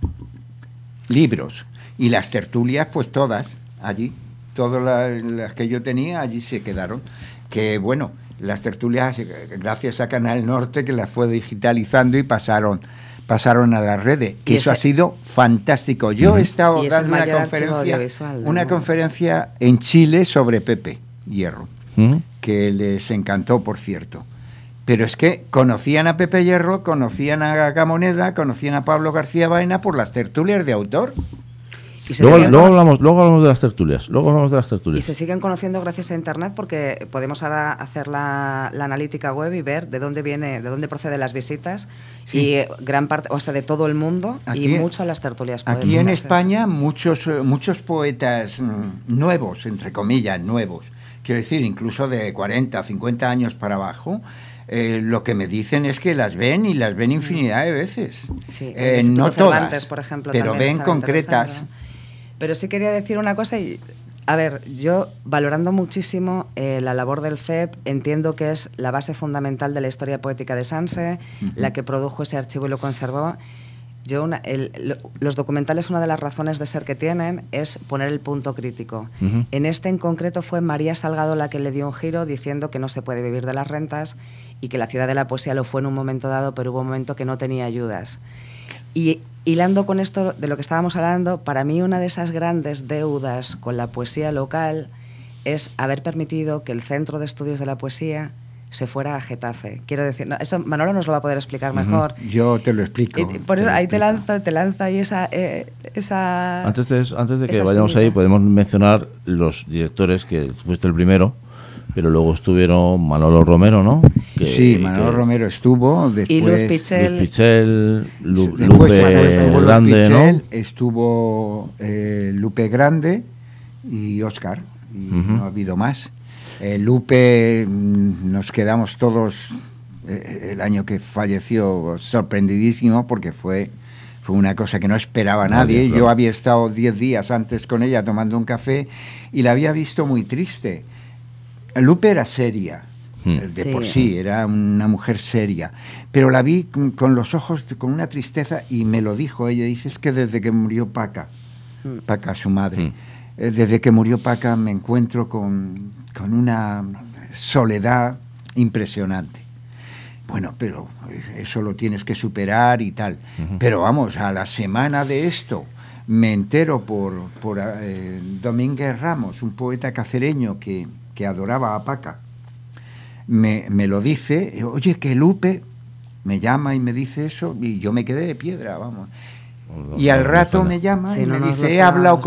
Libros. Y las tertulias, pues todas, allí. Todas las que yo tenía, allí se quedaron. Que bueno, las tertulias, gracias a Canal Norte, que las fue digitalizando y pasaron a las redes. Que eso ha sido fantástico. Yo he estado dando una conferencia en Chile sobre Pepe Hierro, que les encantó, por cierto. Pero es que conocían a Pepe Hierro, conocían a Gamoneda, conocían a Pablo García Baena por las tertulias de autor. Luego hablamos de las tertulias. Y se siguen conociendo gracias a Internet, porque podemos ahora hacer la analítica web y ver de dónde proceden las visitas, y gran parte, o sea, de todo el mundo, aquí, y mucho a las tertulias poéticas. Aquí en España muchos poetas nuevos, entre comillas, nuevos, quiero decir, incluso de 40, 50 años para abajo, lo que me dicen es que las ven infinidad de veces. Sí, no Cervantes, todas, por ejemplo, pero ven concretas. Pero sí quería decir una cosa, y a ver, yo valorando muchísimo la labor del CEP, entiendo que es la base fundamental de la historia poética de Sanse, la que produjo ese archivo y lo conservó. Los documentales, una de las razones de ser que tienen es poner el punto crítico. En este en concreto fue María Salgado la que le dio un giro, diciendo que no se puede vivir de las rentas y que la ciudad de la poesía lo fue en un momento dado, pero hubo un momento que no tenía ayudas. Y hilando con esto de lo que estábamos hablando, para mí una de esas grandes deudas con la poesía local es haber permitido que el Centro de Estudios de la Poesía se fuera a Getafe. Quiero decir, no, eso Manolo nos lo va a poder explicar mejor. Yo te lo explico. Por eso ahí te lanzo ahí esa... Antes de que vayamos ahí, podemos mencionar los directores, que fuiste el primero, pero luego estuvieron Manolo Romero, ¿no? Manolo Romero estuvo, después... Y Luz Pichel, Lupe Grande, ¿no? Estuvo Lupe Grande y Óscar, y no ha habido más. Lupe, nos quedamos todos el año que falleció sorprendidísimo, porque fue una cosa que no esperaba nadie. Claro. Yo había estado 10 días antes con ella tomando un café y la había visto muy triste. Lupe era seria, por sí, era una mujer seria, pero la vi con los ojos, con una tristeza, y me lo dijo ella, dice, es que desde que murió Paca, su madre, desde que murió Paca me encuentro con una soledad impresionante. Bueno, pero eso lo tienes que superar y tal. Pero vamos, a la semana de esto me entero por Domínguez Ramos, un poeta cacereño que adoraba a Paca. Me lo dice, oye, que Lupe me llama y me dice eso, y yo me quedé de piedra, vamos. Y al rato me llama y me dice, he hablado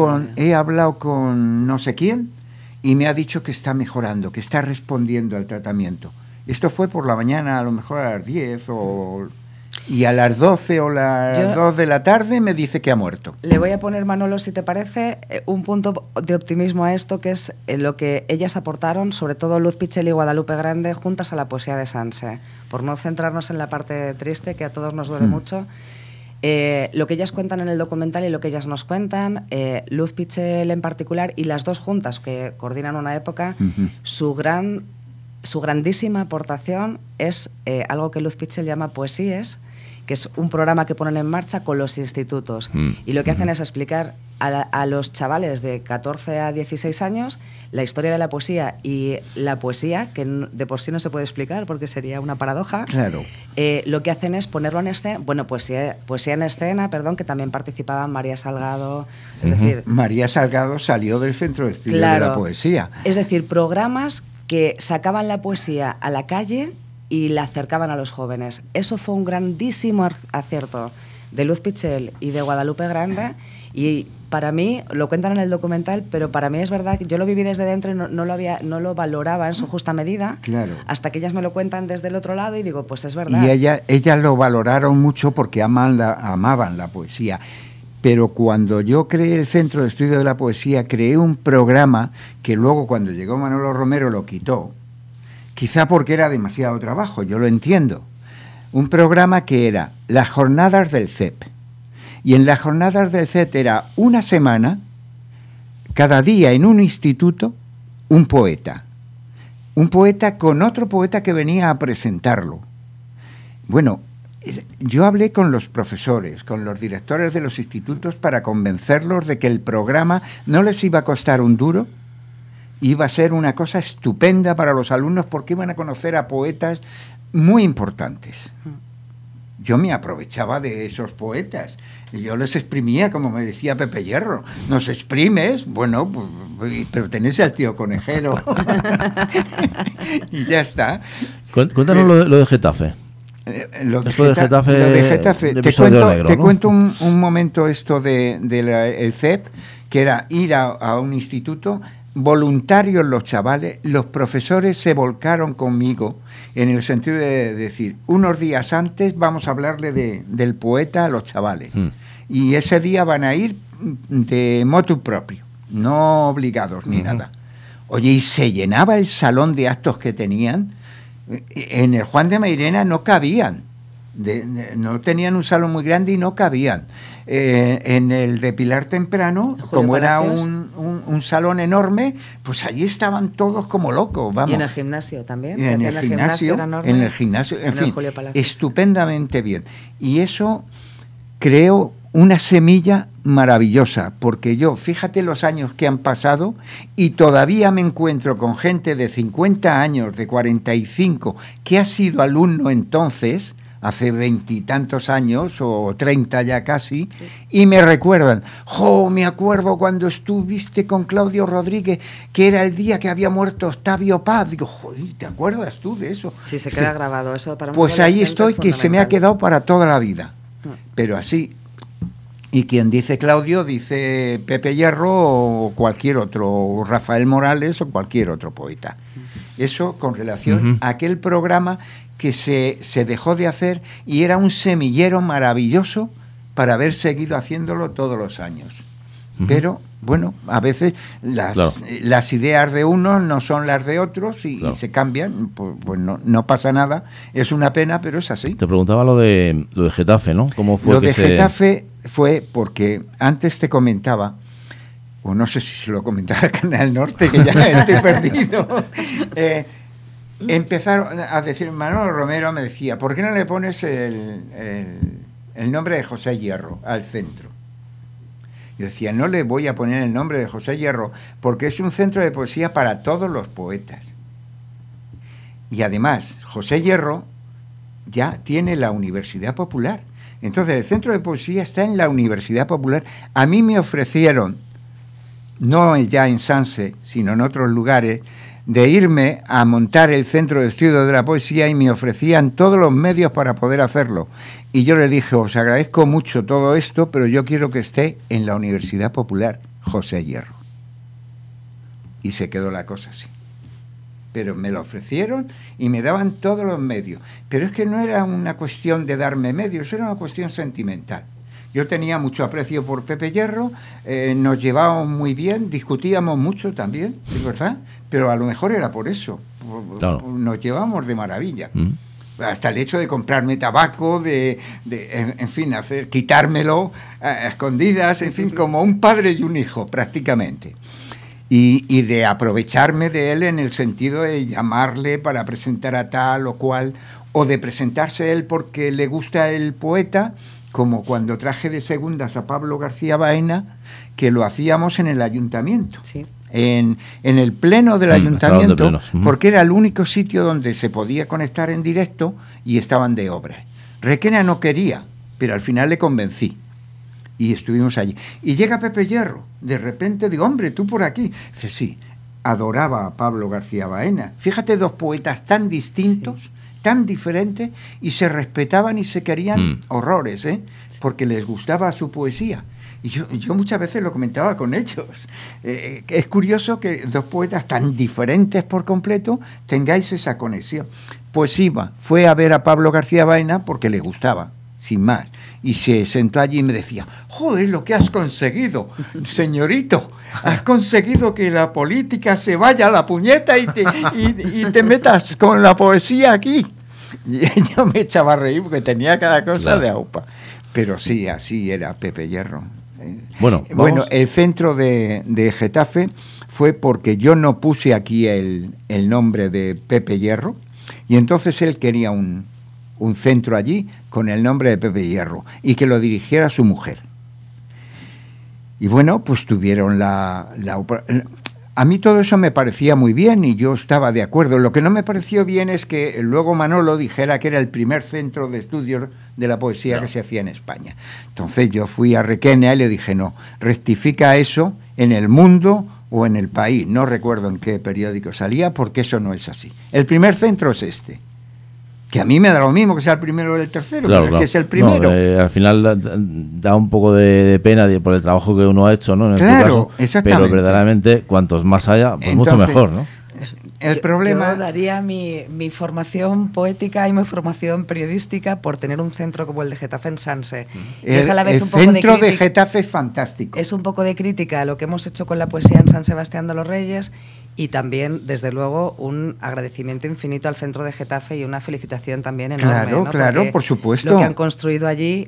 con no sé quién, y me ha dicho que está mejorando, que está respondiendo al tratamiento. Esto fue por la mañana, a lo mejor a las 10 y a las 12 o las 2 de la tarde me dice que ha muerto. Le voy a poner, Manolo, si te parece, un punto de optimismo a esto, que es lo que ellas aportaron, sobre todo Luz Pichel y Guadalupe Grande, juntas a la poesía de Sanse. Por no centrarnos en la parte triste, que a todos nos duele mucho, lo que ellas cuentan en el documental y lo que ellas nos cuentan, Luz Pichel en particular, y las dos juntas que coordinan una época, su grandísima aportación es algo que Luz Pichel llama Poesíes, que es un programa que ponen en marcha con los institutos. Y lo que hacen es explicar a los chavales de 14 a 16 años la historia de la poesía, y la poesía, que de por sí no se puede explicar porque sería una paradoja. Claro. Lo que hacen es ponerlo en escena, poesía en escena, que también participaban María Salgado. Es decir, María Salgado salió del Centro de Estudios de la Poesía. Es decir, programas que sacaban la poesía a la calle y la acercaban a los jóvenes. Eso fue un grandísimo acierto de Luz Pichel y de Guadalupe Grande, y para mí, lo cuentan en el documental, pero para mí es verdad que yo lo viví desde dentro y no lo valoraba en su justa medida, hasta que ellas me lo cuentan desde el otro lado y digo, pues es verdad. Y ellas lo valoraron mucho porque amaban la poesía. pero cuando yo creé el Centro de Estudio de la Poesía, creé un programa que luego cuando llegó Manolo Romero lo quitó, quizá porque era demasiado trabajo, yo lo entiendo. Un programa que era las jornadas del CEP. Y en las jornadas del CEP era una semana, cada día en un instituto, un poeta. Un poeta con otro poeta que venía a presentarlo. Bueno, yo hablé con los profesores, con los directores de los institutos para convencerlos de que el programa no les iba a costar un duro, iba a ser una cosa estupenda para los alumnos porque iban a conocer a poetas muy importantes. Yo me aprovechaba de esos poetas. Yo les exprimía, como me decía Pepe Hierro. ¿Nos exprimes? Bueno, pues, pero tenés al tío Conejero. Y ya está. Cuéntanos lo de Getafe. Lo de Getafe. Te cuento un momento esto del CEP, que era ir a un instituto, voluntarios los chavales, los profesores se volcaron conmigo en el sentido de decir, unos días antes vamos a hablarle del poeta a los chavales. Y ese día van a ir de motu propio, no obligados ni nada. Oye, y se llenaba el salón de actos que tenían. En el Juan de Mairena no cabían, no tenían un salón muy grande y no cabían. En el de Pilar Temprano, como era un salón enorme, pues allí estaban todos como locos, vamos. Y en el gimnasio también. En el gimnasio, en fin, estupendamente bien. Y eso creó una semilla maravillosa, porque yo, fíjate los años que han pasado y todavía me encuentro con gente de 50 años, de 45, que ha sido alumno entonces, hace 20 y tantos años, o 30 ya casi, y me recuerdan, me acuerdo cuando estuviste con Claudio Rodríguez, que era el día que había muerto Octavio Paz. Digo, ¿te acuerdas tú de eso? Sí, se queda grabado eso para pues ahí estoy, que se me ha quedado para toda la vida. Pero así. Y quien dice Claudio, dice Pepe Hierro o cualquier otro, o Rafael Morales o cualquier otro poeta. Eso con relación a aquel programa que se dejó de hacer y era un semillero maravilloso para haber seguido haciéndolo todos los años. Pero, bueno, a veces las ideas de unos no son las de otros y se cambian, pues no pasa nada. Es una pena, pero es así. Te preguntaba lo de Getafe, ¿no? ¿Cómo fue Getafe fue porque antes te comentaba, o no sé si se lo comentaba Canal Norte, que ya estoy perdido, empezaron a decir, Manolo Romero me decía, ¿por qué no le pones el nombre de José Hierro al centro? Yo decía, no le voy a poner el nombre de José Hierro porque es un centro de poesía para todos los poetas. Y además, José Hierro ya tiene la Universidad Popular. Entonces, el centro de poesía está en la Universidad Popular. A mí me ofrecieron, no ya en Sanse, sino en otros lugares, de irme a montar el Centro de Estudio de la Poesía y me ofrecían todos los medios para poder hacerlo. Y yo les dije, os agradezco mucho todo esto, pero yo quiero que esté en la Universidad Popular José Hierro. Y se quedó la cosa así. Pero me lo ofrecieron y me daban todos los medios. Pero es que no era una cuestión de darme medios, era una cuestión sentimental. Yo tenía mucho aprecio por Pepe Hierro, nos llevábamos muy bien, discutíamos mucho también, es verdad, pero a lo mejor era por eso. Claro. Nos llevábamos de maravilla. Hasta el hecho de comprarme tabaco, en fin, quitármelo a escondidas, en fin, como un padre y un hijo prácticamente. Y de aprovecharme de él en el sentido de llamarle para presentar a tal o cual, o de presentarse él porque le gusta el poeta, como cuando traje de segundas a Pablo García Baena, que lo hacíamos en el ayuntamiento, sí. en el pleno del ayuntamiento, porque era el único sitio donde se podía conectar en directo y estaban de obra. Requena no quería, pero al final le convencí. Y estuvimos allí. Y llega Pepe Hierro, de repente digo, hombre, tú por aquí. Dice, sí, adoraba a Pablo García Baena. Fíjate, dos poetas tan distintos, sí, tan diferentes, y se respetaban y se querían horrores, porque les gustaba su poesía. Y yo muchas veces lo comentaba con ellos. Es curioso que dos poetas tan diferentes por completo tengáis esa conexión. Pues fue a ver a Pablo García Baena porque le gustaba, sin más. y se sentó allí y me decía, joder, lo que has conseguido, señorito, has conseguido que la política se vaya a la puñeta y te metas con la poesía aquí. Y yo me echaba a reír porque tenía cada cosa claro. de aupa. Pero sí, así era Pepe Hierro. Bueno, el centro de Getafe fue porque yo no puse aquí el nombre de Pepe Hierro, y entonces él quería un centro allí con el nombre de Pepe Hierro y que lo dirigiera su mujer. Y bueno, pues tuvieron a mí todo eso me parecía muy bien y yo estaba de acuerdo. Lo que no me pareció bien es que luego Manolo dijera que era el primer centro de estudios de la poesía que se hacía en España. Entonces yo fui a Requena y le dije, no, rectifica eso en El Mundo o en El País. No recuerdo en qué periódico salía, porque eso no es así. El primer centro es este. Que a mí me da lo mismo que sea el primero o el tercero, claro, pero es que es el primero. No, al final da un poco de pena por el trabajo que uno ha hecho, ¿no? En claro, caso, exactamente. Pero verdaderamente, cuantos más haya, pues entonces, mucho mejor, ¿no? El problema... Yo daría mi formación poética y mi formación periodística por tener un centro como el de Getafe en Sanse. El centro de Getafe es fantástico. Es un poco de crítica a lo que hemos hecho con la poesía en San Sebastián de los Reyes, y también, desde luego, un agradecimiento infinito al centro de Getafe y una felicitación también enorme. Claro, ¿no? claro, porque por supuesto. Lo que han construido allí,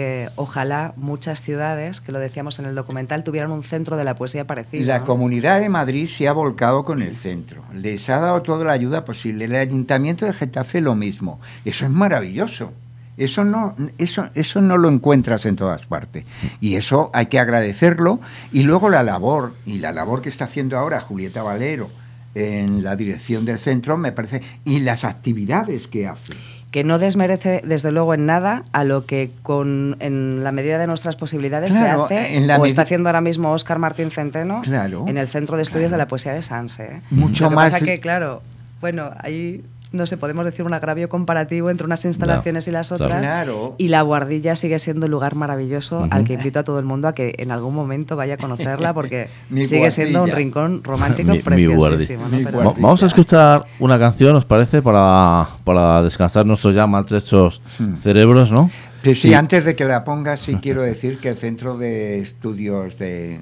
ojalá muchas ciudades, que lo decíamos en el documental, tuvieran un centro de la poesía parecido. La ¿no? Comunidad de Madrid se ha volcado con el centro. Les ha dado toda la ayuda posible. El Ayuntamiento de Getafe lo mismo. Eso es maravilloso. Eso no lo encuentras en todas partes. Y eso hay que agradecerlo. Y luego la labor que está haciendo ahora Julieta Valero en la dirección del centro, me parece, y las actividades que hace. Que no desmerece, desde luego, en nada a lo que en la medida de nuestras posibilidades claro, se hace, o está haciendo ahora mismo Óscar Martín Centeno, claro, en el Centro de Estudios de la Poesía de Sanse. Mucho lo que más. Pasa que, claro, bueno, ahí no sé, podemos decir un agravio comparativo entre unas instalaciones y las otras. Claro. Y la Guardilla sigue siendo un lugar maravilloso al que invito a todo el mundo a que en algún momento vaya a conocerla, porque sigue siendo un rincón romántico preciosísimo. ¿No? Vamos a escuchar una canción, ¿os parece? Para descansar nuestros ya maltrechos cerebros, ¿no? Sí, antes de que la pongas, sí quiero decir que el Centro de Estudios de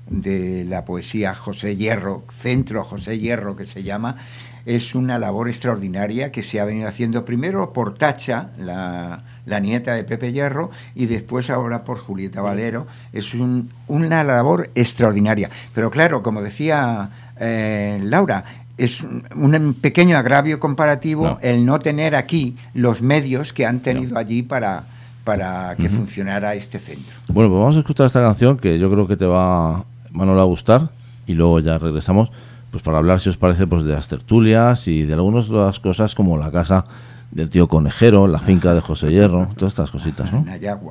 la Poesía José Hierro, Centro José Hierro que se llama, es una labor extraordinaria que se ha venido haciendo primero por Tacha, la nieta de Pepe Hierro, y después ahora por Julieta Valero. Es una labor extraordinaria. Pero claro, como decía Laura, es un pequeño agravio comparativo el no tener aquí los medios que han tenido allí para que funcionara este centro. Bueno, pues vamos a escuchar esta canción que yo creo que te va, Manolo, a gustar, y luego ya regresamos pues para hablar, si os parece, pues de las tertulias y de algunas de las cosas como la casa del tío Conejero, la finca de José Hierro, todas estas cositas, ¿no? Nayagua.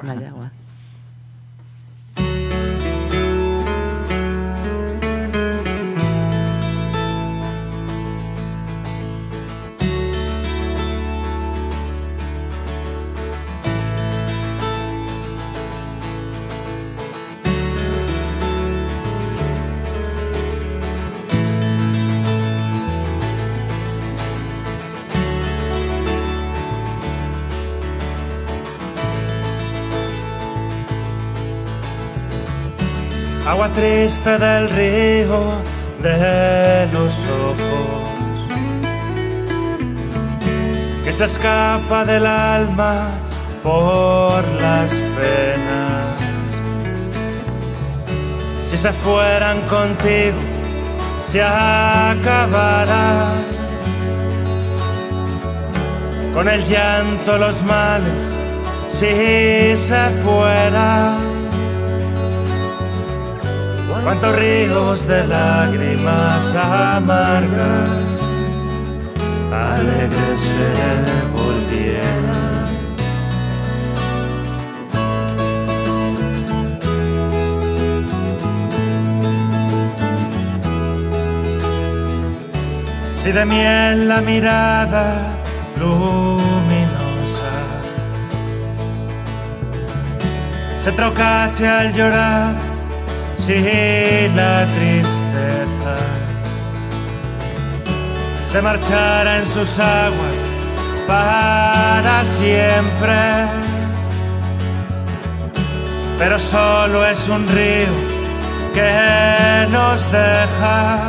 Agua triste del río de los ojos, que se escapa del alma por las penas. Si se fueran contigo, se acabará con el llanto los males. Si se fuera, cuántos ríos de lágrimas amargas alegres se volvieran. Si de miel la mirada luminosa se trocase al llorar, si la tristeza se marchara en sus aguas para siempre, pero solo es un río que nos deja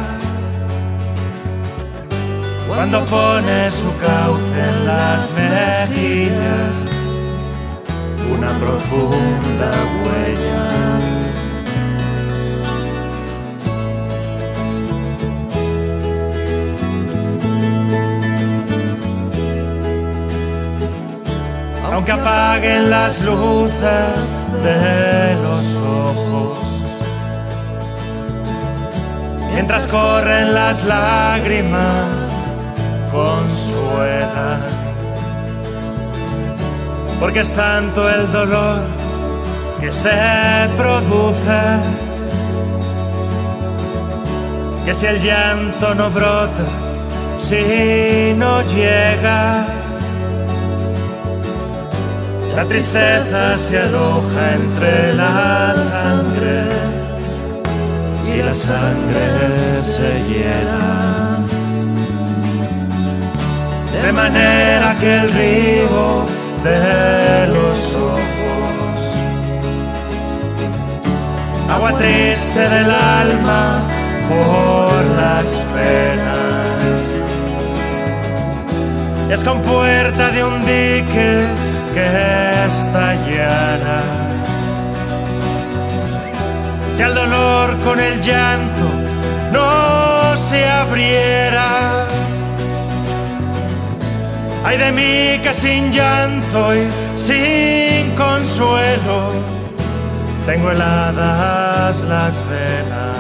cuando pone su cauce en las mejillas una profunda huella. Aunque apaguen las luces de los ojos, mientras corren las lágrimas, consuelan, porque es tanto el dolor que se produce, que si el llanto no brota, si no llega, la tristeza se aloja entre la sangre y la sangre se hiela, de manera que el río de los ojos, agua triste del alma por las penas, es compuerta de un dique que estallara. Si al dolor con el llanto no se abriera, ay de mí que sin llanto y sin consuelo tengo heladas las venas.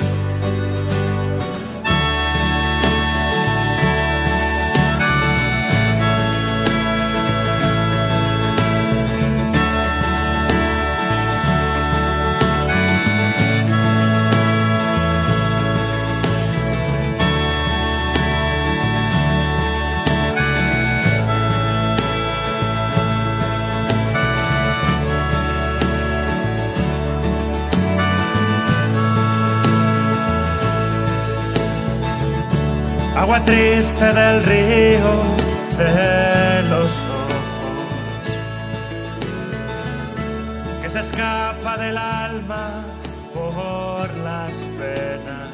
Agua triste del río de los ojos, que se escapa del alma por las penas.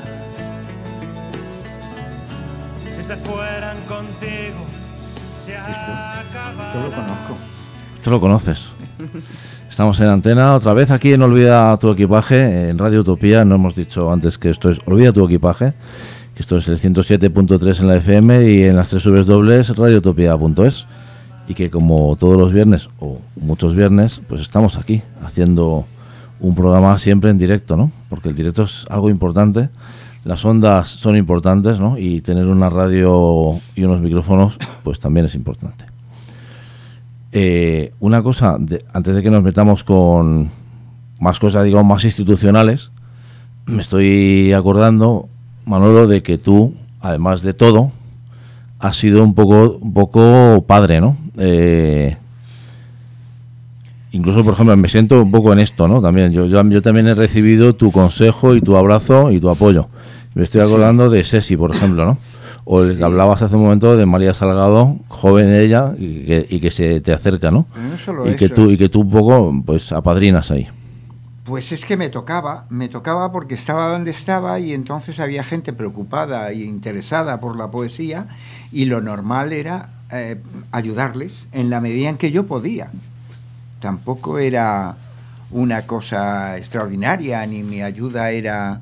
Si se fueran contigo, se acabará. Esto lo conozco. Esto lo conoces. Estamos en antena otra vez aquí en Olvida tu equipaje, en Radio Utopía. No hemos dicho antes que esto es Olvida tu equipaje, que esto es el 107.3 en la FM y en las 3 radiotopia.es, y que como todos los viernes o muchos viernes pues estamos aquí haciendo un programa siempre en directo, ¿no? Porque el directo es algo importante, las ondas son importantes, ¿no? Y tener una radio y unos micrófonos pues también es importante. Una cosa, antes de que nos metamos con más cosas, digamos, más institucionales, me estoy acordando, Manolo, de que tú, además de todo, has sido un poco padre, ¿no? Incluso, por ejemplo, me siento un poco en esto, ¿no? También yo también he recibido tu consejo y tu abrazo y tu apoyo. Me estoy acordando de Ceci, por ejemplo, ¿no? O el que hablabas hace un momento de María Salgado, joven ella, y que se te acerca, ¿no? No solo y eso. que tú un poco, pues, apadrinas ahí. Pues es que me tocaba porque estaba donde estaba y entonces había gente preocupada e interesada por la poesía y lo normal era ayudarles en la medida en que yo podía. Tampoco era una cosa extraordinaria ni mi ayuda era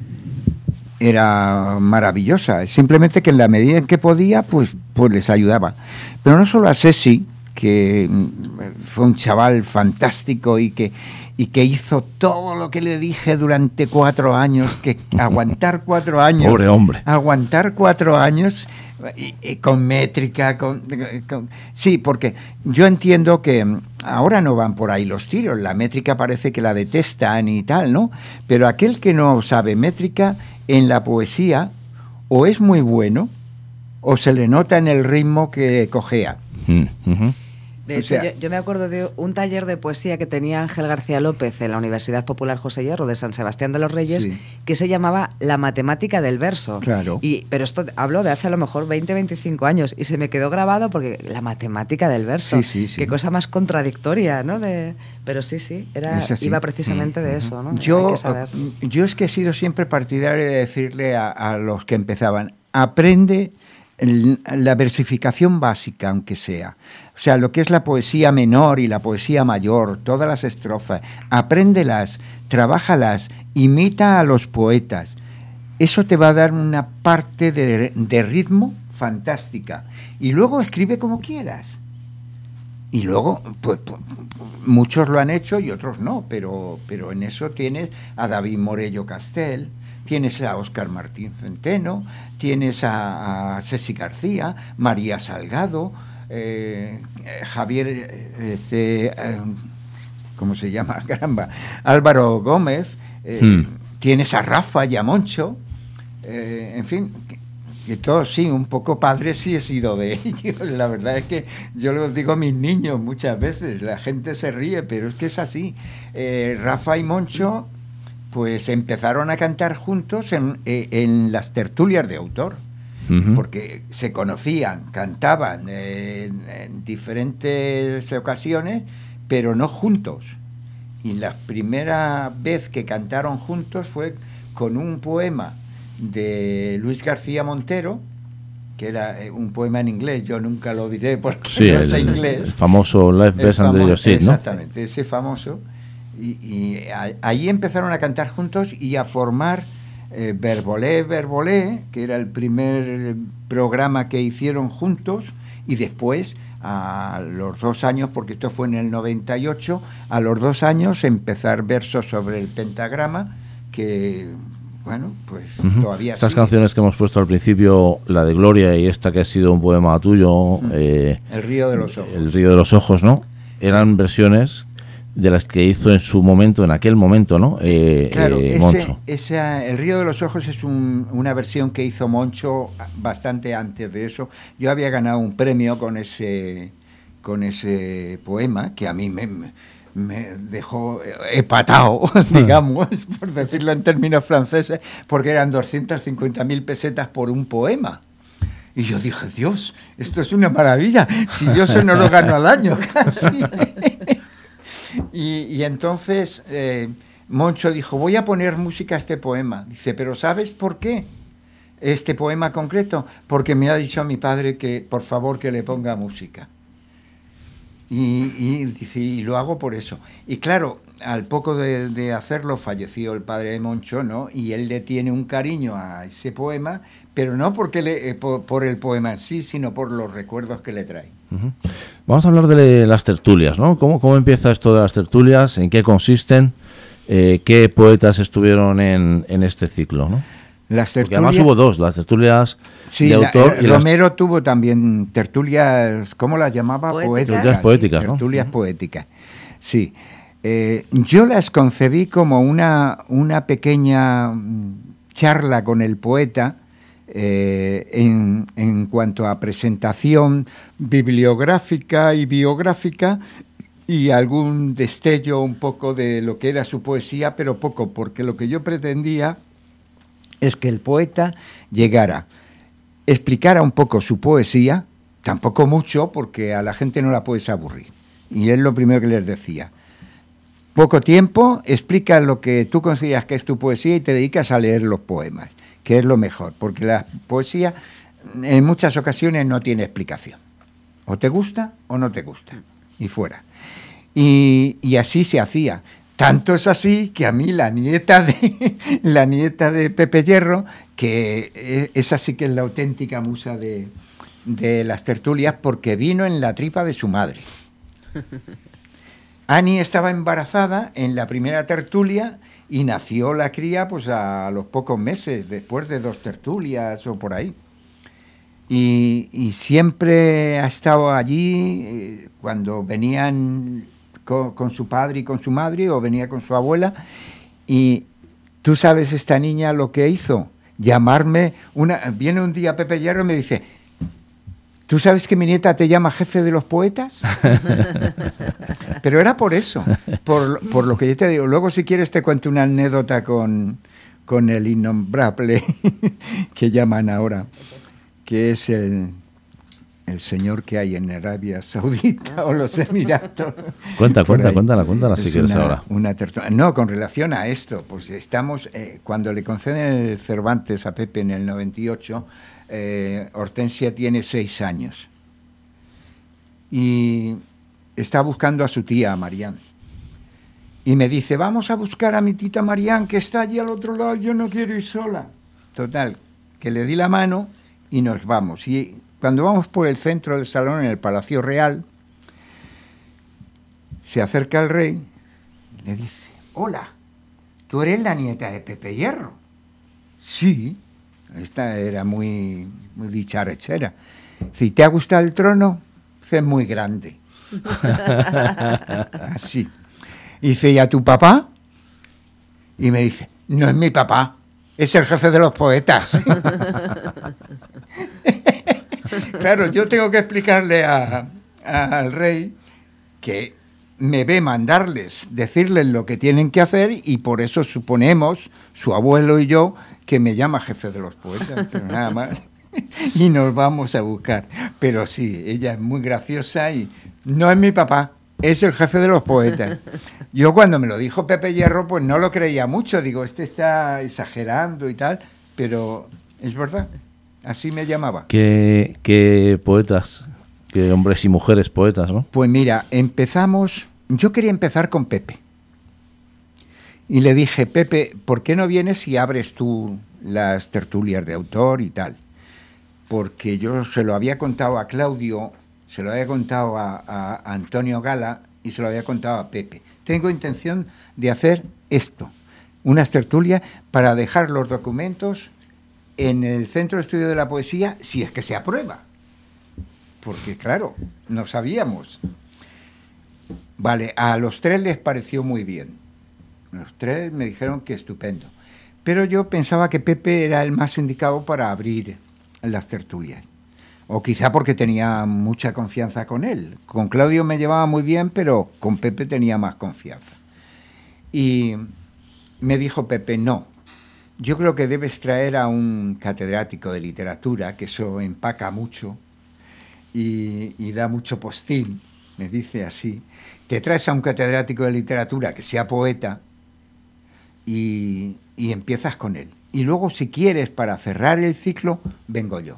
maravillosa, simplemente que en la medida en que podía pues les ayudaba. Pero no solo a Ceci, que fue un chaval fantástico y que hizo todo lo que le dije durante 4 años, que aguantar 4 años. Pobre hombre. Aguantar 4 años y con métrica, sí, porque yo entiendo que ahora no van por ahí los tiros, la métrica parece que la detestan y tal, ¿no? Pero aquel que no sabe métrica en la poesía o es muy bueno o se le nota en el ritmo que cojea. Uh-huh. De hecho, yo me acuerdo de un taller de poesía que tenía Ángel García López en la Universidad Popular José Hierro de San Sebastián de los Reyes, sí, que se llamaba La matemática del verso. Claro. Pero esto hablo de hace a lo mejor 20, 25 años y se me quedó grabado porque la matemática del verso. Sí, sí. Qué cosa más contradictoria, ¿no? Pero sí, iba precisamente de eso, ¿no? Yo es que he sido siempre partidario de decirle a los que empezaban, aprende la versificación básica, aunque sea. O sea, lo que es la poesía menor y la poesía mayor, todas las estrofas, apréndelas, trabájalas, imita a los poetas. Eso te va a dar una parte de ritmo fantástica. Y luego escribe como quieras. Y luego, pues muchos lo han hecho y otros no, pero en eso tienes a David Morello Castel, tienes a Óscar Martín Centeno, tienes a Ceci García, María Salgado, Javier, ¿cómo se llama? Caramba, Álvaro Gómez, tienes a Rafa y a Moncho, en fin, que todos sí, un poco padre sí he sido de ellos. La verdad es que yo lo digo a mis niños muchas veces, la gente se ríe, pero es que es así. Rafa y Moncho pues empezaron a cantar juntos en las tertulias de autor, porque se conocían, cantaban en diferentes ocasiones, pero no juntos. Y la primera vez que cantaron juntos fue con un poema de Luis García Montero, que era un poema en inglés, yo nunca lo diré porque no sé inglés. El famoso Life Best and the Yourself, ¿no? Exactamente, ese famoso. Y ahí empezaron a cantar juntos y a formar Verbolé, que era el primer programa que hicieron juntos, y después, a los 2 años, porque esto fue en el 98, a los 2 años empezar Versos sobre el pentagrama, que, bueno, pues todavía Estas sigue. canciones que hemos puesto al principio, la de Gloria y esta que ha sido un poema tuyo, El río de los ojos. El río de los ojos, ¿no? Eran versiones de las que hizo en aquel momento, ¿no? Claro, Moncho. El río de los ojos es una versión que hizo Moncho bastante antes de eso. Yo había ganado un premio con ese poema, que a mí me dejó epatado, digamos, por decirlo en términos franceses, porque eran 250.000 pesetas por un poema. Y yo dije, Dios, esto es una maravilla, si yo eso no lo gano al año casi. Y entonces Moncho dijo, voy a poner música a este poema. Dice, pero ¿sabes por qué este poema concreto? Porque me ha dicho a mi padre que por favor que le ponga música. Y dice, y lo hago por eso. Y claro, al poco de hacerlo falleció el padre de Moncho, ¿no? Y él le tiene un cariño a ese poema, pero no porque por el poema en sí, sino por los recuerdos que le trae. Vamos a hablar de las tertulias, ¿no? ¿Cómo empieza esto de las tertulias? ¿En qué consisten? ¿Qué poetas estuvieron en este ciclo, no? Las tertulias, porque además hubo 2, las tertulias de autor y Romero tuvo también tertulias, ¿cómo las llamaba? Tertulias poéticas, ¿no? Tertulias poéticas, sí. Yo las concebí como una pequeña charla con el poeta en cuanto a presentación bibliográfica y biográfica y algún destello un poco de lo que era su poesía, pero poco, porque lo que yo pretendía es que el poeta llegara, explicara un poco su poesía, tampoco mucho, porque a la gente no la puedes aburrir. Y es lo primero que les decía. Poco tiempo, explica lo que tú consideras que es tu poesía y te dedicas a leer los poemas, que es lo mejor, porque la poesía en muchas ocasiones no tiene explicación. O te gusta o no te gusta, y fuera. Y así se hacía. Tanto es así que a mí la nieta de Pepe Hierro, que esa sí que es la auténtica musa de las tertulias, porque vino en la tripa de su madre. Ani estaba embarazada en la primera tertulia y nació la cría pues a los pocos meses, después de 2 tertulias o por ahí. Y siempre ha estado allí cuando venían con su padre y con su madre, o venía con su abuela, y tú sabes esta niña lo que hizo, llamarme, viene un día Pepe Hierro y me dice, ¿Tú sabes que mi nieta te llama jefe de los poetas? Pero era por eso, por lo que yo te digo. Luego, si quieres, te cuento una anécdota con el innombrable que llaman ahora, que es el señor que hay en Arabia Saudita o los Emiratos. Cuéntala si quieres ahora. No, con relación a esto, pues estamos, cuando le conceden el Cervantes a Pepe en el 98, Hortensia tiene 6 años y está buscando a su tía, Marián. Y me dice, vamos a buscar a mi tita Marián, que está allí al otro lado, yo no quiero ir sola. Total, que le di la mano y nos vamos. Y cuando vamos por el centro del salón, en el Palacio Real, se acerca el rey, le dice, hola, ¿tú eres la nieta de Pepe Hierro? Sí, esta era muy dicharachera. Si te ha gustado el trono, es muy grande. Así. Y dice, ¿y a tu papá? Y me dice, no es mi papá, es el jefe de los poetas. Claro, yo tengo que explicarle al rey que me ve decirles lo que tienen que hacer, y por eso suponemos, su abuelo y yo, que me llama jefe de los poetas, pero nada más. Y nos vamos a buscar. Pero sí, ella es muy graciosa y no es mi papá, es el jefe de los poetas. Yo cuando me lo dijo Pepe Hierro, pues no lo creía mucho. Digo, este está exagerando y tal, pero es verdad, así me llamaba. ¿Qué poetas, qué hombres y mujeres poetas, no? Pues mira, yo quería empezar con Pepe. Y le dije, Pepe, ¿por qué no vienes y abres tú las tertulias de autor y tal? Porque yo se lo había contado a Claudio, se lo había contado a Antonio Gala y se lo había contado a Pepe. Tengo intención de hacer esto, unas tertulias para dejar los documentos en el Centro de Estudio de la Poesía, si es que se aprueba. Porque claro, no sabíamos. Vale, a los 3 les pareció muy bien. Los 3 me dijeron que estupendo. Pero yo pensaba que Pepe era el más indicado para abrir las tertulias. O quizá porque tenía mucha confianza con él. Con Claudio me llevaba muy bien, pero con Pepe tenía más confianza. Y me dijo Pepe, no, yo creo que debes traer a un catedrático de literatura, que eso empaca mucho y da mucho postín, me dice así. Te traes a un catedrático de literatura que sea poeta y empiezas con él. Y luego, si quieres, para cerrar el ciclo, vengo yo.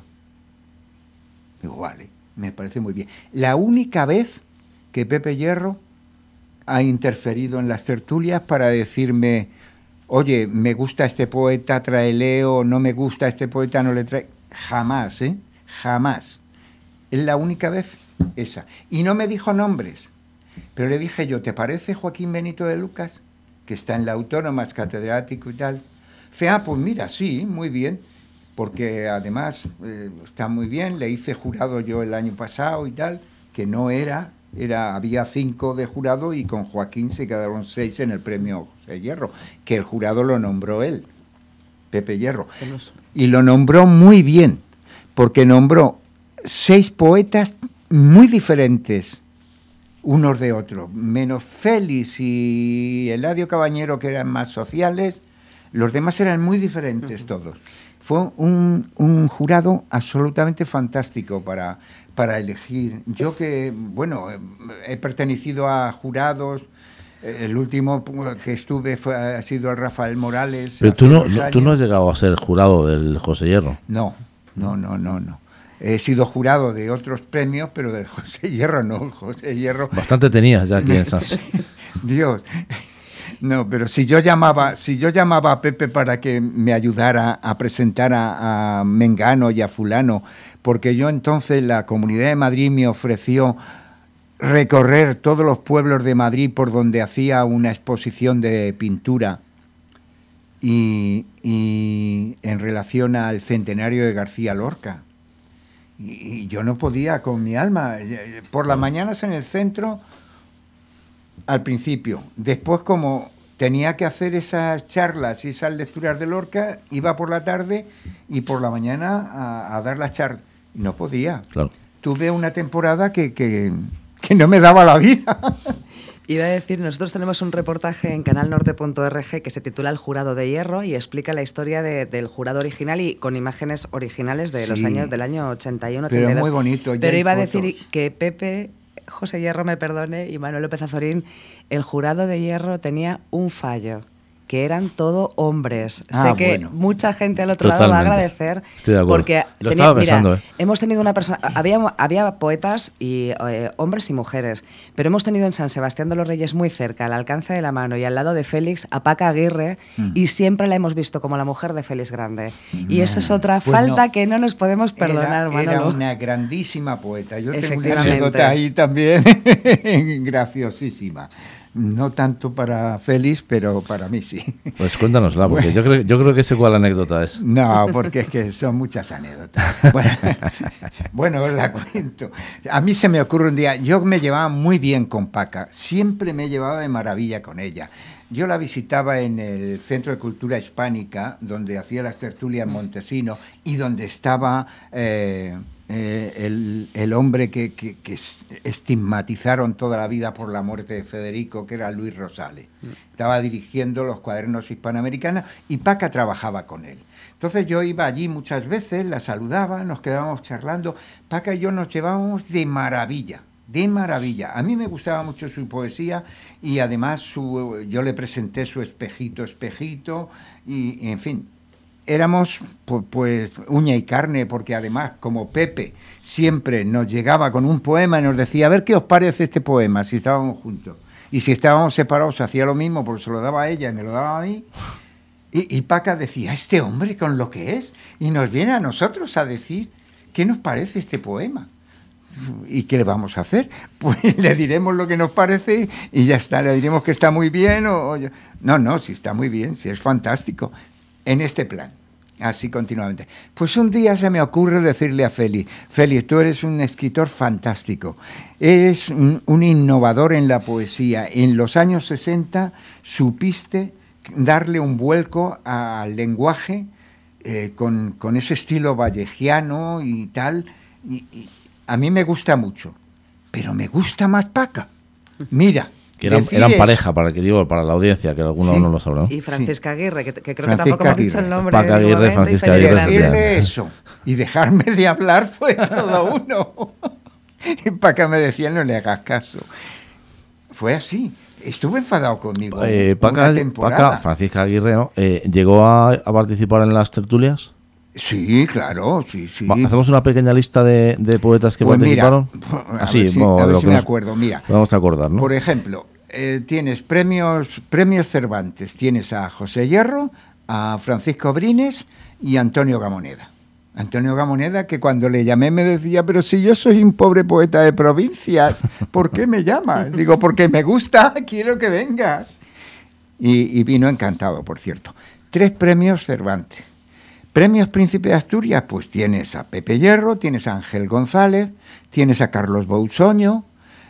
Digo, vale, me parece muy bien. La única vez que Pepe Hierro ha interferido en las tertulias para decirme, oye, me gusta este poeta, tráele, o no me gusta este poeta, no le trae. Jamás, jamás. Es la única vez esa. Y no me dijo nombres, pero le dije yo, ¿te parece Joaquín Benito de Lucas? Que está en la Autónoma, es catedrático y tal. Pues mira, sí, muy bien, porque además está muy bien, le hice jurado yo el año pasado y tal, que no había 5 de jurado y con Joaquín se quedaron 6 en el premio José Hierro, que el jurado lo nombró él, Pepe Hierro. Y lo nombró muy bien, porque nombró 6 poetas muy diferentes unos de otros, menos Félix y Eladio Cabañero, que eran más sociales. Los demás eran muy diferentes todos. Fue un jurado absolutamente fantástico para elegir. Yo que, bueno, he pertenecido a jurados. El último que estuve ha sido el Rafael Morales. Pero tú no has llegado a ser jurado del José Hierro. No. He sido jurado de otros premios, pero del José Hierro no. El José Hierro... Bastante tenías ya aquí en Sanse. Dios... No, pero si yo llamaba a Pepe para que me ayudara a presentar a Mengano y a fulano, porque yo entonces, la Comunidad de Madrid me ofreció recorrer todos los pueblos de Madrid por donde hacía una exposición de pintura y en relación al centenario de García Lorca. Y yo no podía con mi alma. Por las mañanas en el centro... Al principio. Después, como tenía que hacer esas charlas y esas lecturas de Lorca, iba por la tarde y por la mañana a dar las charlas. No podía. Claro. tuve una temporada que no me daba la vida. Iba a decir, nosotros tenemos un reportaje en canalnorte.org que se titula El jurado de hierro y explica la historia del jurado original y con imágenes originales de los años del año 81, 82. Pero muy bonito. Pero iba a decir que Pepe, José Hierro me perdone, y Manuel López Azorín, el jurado de hierro tenía un fallo, que eran todo hombres. Sé que mucha gente al otro lado va a agradecer. Estoy de acuerdo. Porque lo estaba pensando, hemos tenido una persona, había poetas y hombres y mujeres, pero hemos tenido en San Sebastián de los Reyes, muy cerca, al alcance de la mano y al lado de Félix, a Paca Aguirre, y siempre la hemos visto como la mujer de Félix Grande. Y eso es otra falta que no nos podemos perdonar, Manolo. Era una grandísima poeta. Yo tengo una anécdota ahí también graciosísima. No tanto para Félix, pero para mí sí. Pues cuéntanosla, porque yo creo que sé cuál anécdota es. No, porque es que son muchas anécdotas. Bueno, os la cuento. A mí se me ocurre un día, yo me llevaba muy bien con Paca, siempre me llevaba de maravilla con ella. Yo la visitaba en el Centro de Cultura Hispánica, donde hacía las tertulias en Montesino y donde estaba... el hombre que estigmatizaron toda la vida por la muerte de Federico, que era Luis Rosales. Estaba dirigiendo los Cuadernos Hispanoamericanos y Paca trabajaba con él. Entonces yo iba allí muchas veces, la saludaba, nos quedábamos charlando. Paca y yo nos llevábamos de maravilla. De maravilla. A mí me gustaba mucho su poesía y además yo le presenté su Espejito, Espejito y en fin... Éramos pues uña y carne, porque además, como Pepe siempre nos llegaba con un poema y nos decía, a ver qué os parece este poema, si estábamos juntos. Y si estábamos separados, hacía lo mismo, porque se lo daba a ella y me lo daba a mí. Y Paca decía, este hombre con lo que es, y nos viene a nosotros a decir, ¿qué nos parece este poema? ¿Y qué le vamos a hacer? Pues le diremos lo que nos parece y ya está, le diremos que está muy bien No, si está muy bien, si es fantástico. En este plan, así continuamente. Pues un día se me ocurre decirle a Félix, tú eres un escritor fantástico, eres un innovador en la poesía. En los años 60 supiste darle un vuelco al lenguaje con ese estilo vallejiano y tal. Y a mí me gusta mucho, pero me gusta más Paca. Mira. Que eran pareja, para la audiencia, que algunos no lo sabrán. Y Francisca Aguirre, que creo que tampoco hemos dicho el nombre. Paca Aguirre, Francisca Aguirre. Decirle eso y dejarme de hablar fue todo uno. Y Paca me decía, no le hagas caso. Fue así. Estuvo enfadado conmigo una temporada. Paca, Francisca Aguirre, ¿no? ¿Llegó a participar en las tertulias? Sí, claro, sí. ¿Hacemos una pequeña lista de poetas que participaron? A ver si me acuerdo. Mira, vamos a acordar, ¿no? Por ejemplo, tienes premios Cervantes. Tienes a José Hierro, a Francisco Brines y a Antonio Gamoneda. Antonio Gamoneda, que cuando le llamé me decía, pero si yo soy un pobre poeta de provincias, ¿por qué me llamas? Digo, porque me gusta, quiero que vengas. Y vino encantado, por cierto. 3 premios Cervantes. Premios Príncipe de Asturias, pues tienes a Pepe Hierro, tienes a Ángel González, tienes a Carlos Bousoño,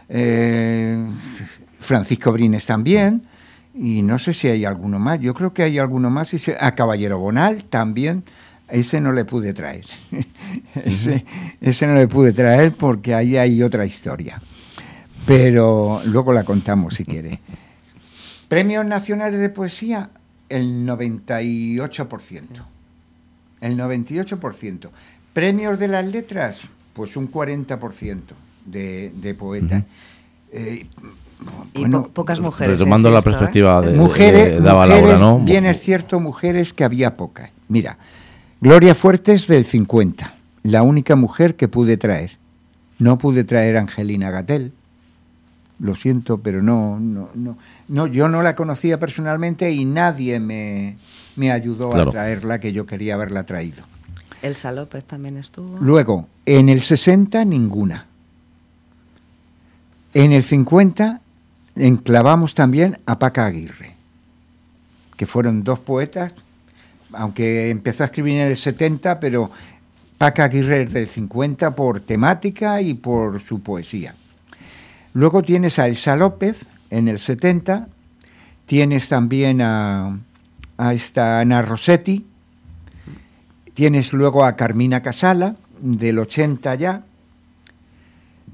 Francisco Brines también, y no sé si hay alguno más, yo creo que hay alguno más, a Caballero Bonal también, ese no le pude traer, ese no le pude traer porque ahí hay otra historia, pero luego la contamos si quiere. Premios Nacionales de Poesía, el 98%. El 98%. Premios de las letras, pues un 40% de poetas. Bueno, pocas mujeres. Retomando la perspectiva de mujeres, Laura, ¿no? Bien es cierto, mujeres, que había pocas. Mira, Gloria Fuertes del 50, la única mujer que pude traer. No pude traer a Angelina Gatell. Lo siento, pero no, yo no la conocía personalmente y nadie me ayudó a traerla, que yo quería haberla traído. Elsa López también estuvo. Luego, en el 60, ninguna. En el 50, enclavamos también a Paca Aguirre, que fueron 2 poetas, aunque empezó a escribir en el 70, pero Paca Aguirre es del 50 por temática y por su poesía. Luego tienes a Elsa López en el 70, tienes también a esta Ana Rossetti, tienes luego a Carmina Casala del 80 ya,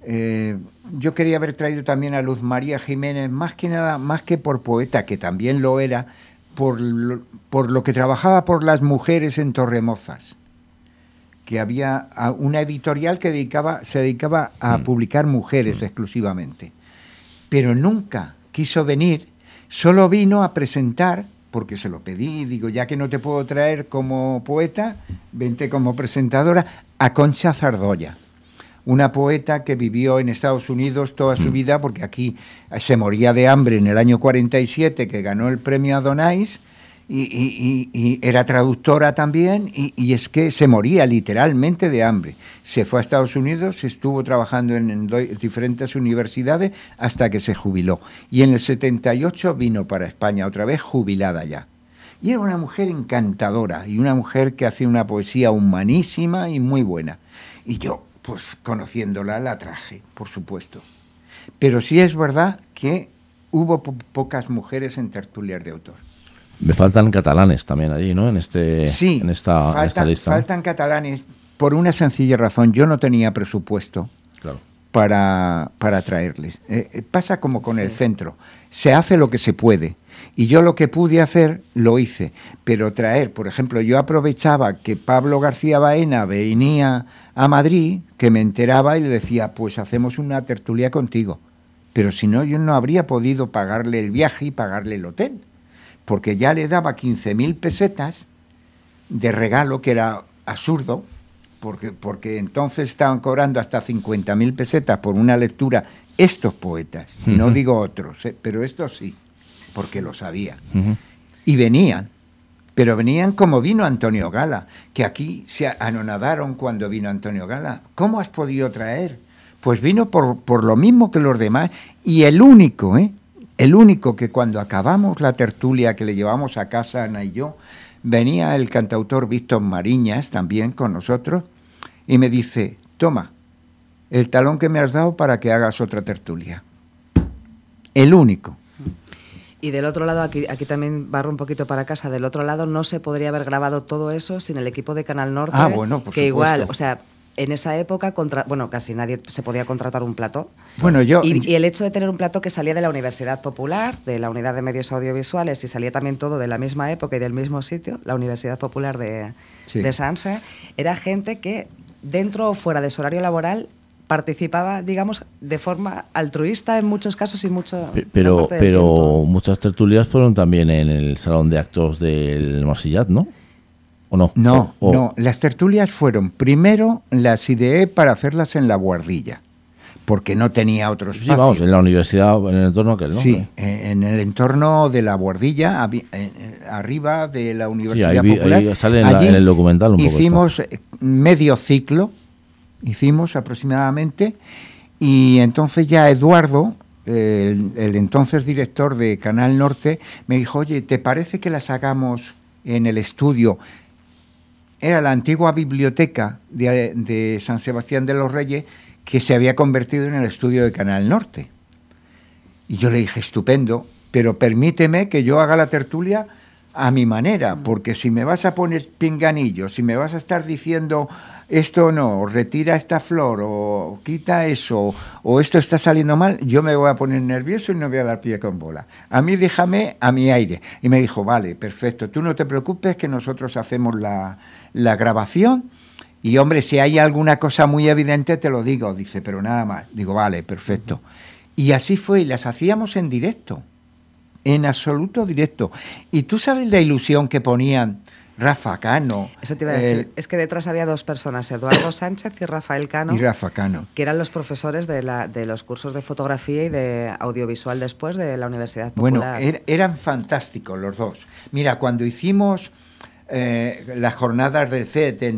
yo quería haber traído también a Luz María Jiménez, más que nada, más que por poeta, que también lo era, por lo que trabajaba por las mujeres en Torremozas, que había una editorial que se dedicaba a publicar mujeres exclusivamente. Pero nunca quiso venir, solo vino a presentar, porque se lo pedí, digo, ya que no te puedo traer como poeta, vente como presentadora, a Concha Zardoya, una poeta que vivió en Estados Unidos toda su vida, porque aquí se moría de hambre en el año 47, que ganó el premio Adonais, y era traductora también, y es que se moría literalmente de hambre. Se fue a Estados Unidos, estuvo trabajando en diferentes universidades hasta que se jubiló. Y en el 78 vino para España, otra vez jubilada ya. Y era una mujer encantadora, y una mujer que hacía una poesía humanísima y muy buena. Y yo, pues conociéndola, la traje, por supuesto. Pero sí es verdad que hubo pocas mujeres en tertulias de autor. Me faltan catalanes también allí, ¿no? En esta lista. Faltan catalanes por una sencilla razón. Yo no tenía presupuesto para traerles. Pasa como con el centro. Se hace lo que se puede. Y yo lo que pude hacer, lo hice. Pero traer, por ejemplo, yo aprovechaba que Pablo García Baena venía a Madrid, que me enteraba y le decía, pues hacemos una tertulia contigo. Pero si no, yo no habría podido pagarle el viaje y pagarle el hotel. Porque ya le daba 15.000 pesetas de regalo, que era absurdo, porque entonces estaban cobrando hasta 50.000 pesetas por una lectura estos poetas, no digo otros, pero estos sí, porque lo sabía. Y venían, pero venían como vino Antonio Gala, que aquí se anonadaron cuando vino Antonio Gala. ¿Cómo has podido traer? Pues vino por lo mismo que los demás, y el único que cuando acabamos la tertulia que le llevamos a casa, Ana y yo, venía el cantautor Víctor Mariñas también con nosotros y me dice, toma, el talón que me has dado para que hagas otra tertulia. El único. Y del otro lado, aquí también barro un poquito para casa, del otro lado no se podría haber grabado todo eso sin el equipo de Canal Norte, bueno, por que supuesto. Igual, o sea, en esa época, casi nadie se podía contratar un plató. Bueno, y el hecho de tener un plató que salía de la Universidad Popular, de la Unidad de Medios Audiovisuales, y salía también todo de la misma época y del mismo sitio, la Universidad Popular de Sanse, era gente que, dentro o fuera de su horario laboral, participaba, digamos, de forma altruista en muchos casos y mucho... Pero muchas tertulias fueron también en el Salón de Actos del Marsillat, ¿no? ¿O no? No, las tertulias fueron, primero las ideé para hacerlas en La Guardilla, porque no tenía otro espacio. Sí, vamos, en la universidad, en el entorno aquel, ¿no? Sí, en el entorno de La Guardilla, arriba de la Universidad Popular. Ahí sale en el documental un poco. Hicimos medio ciclo, aproximadamente, y entonces ya Eduardo, el entonces director de Canal Norte, me dijo, oye, ¿te parece que las hagamos en el estudio? Era la antigua biblioteca de San Sebastián de los Reyes, que se había convertido en el estudio de Canal Norte. Y yo le dije, estupendo, pero permíteme que yo haga la tertulia a mi manera, porque si me vas a poner pinganillos, si me vas a estar diciendo esto no, retira esta flor, o quita eso, o esto está saliendo mal, yo me voy a poner nervioso y no voy a dar pie con bola. A mí déjame a mi aire. Y me dijo, vale, perfecto, tú no te preocupes que nosotros hacemos la grabación, y hombre, si hay alguna cosa muy evidente te lo digo, dice, pero nada más. Digo, vale, perfecto. Y así fue, y las hacíamos en directo, en absoluto directo. Y tú sabes la ilusión que ponían Rafa Cano. Eso te iba a decir. Es que detrás había dos personas, Eduardo Sánchez y Rafael Cano. Y Rafa Cano. Que eran los profesores de los cursos de fotografía y de audiovisual después de la Universidad Popular. Bueno, eran fantásticos los dos. Mira, cuando hicimos las jornadas del CET en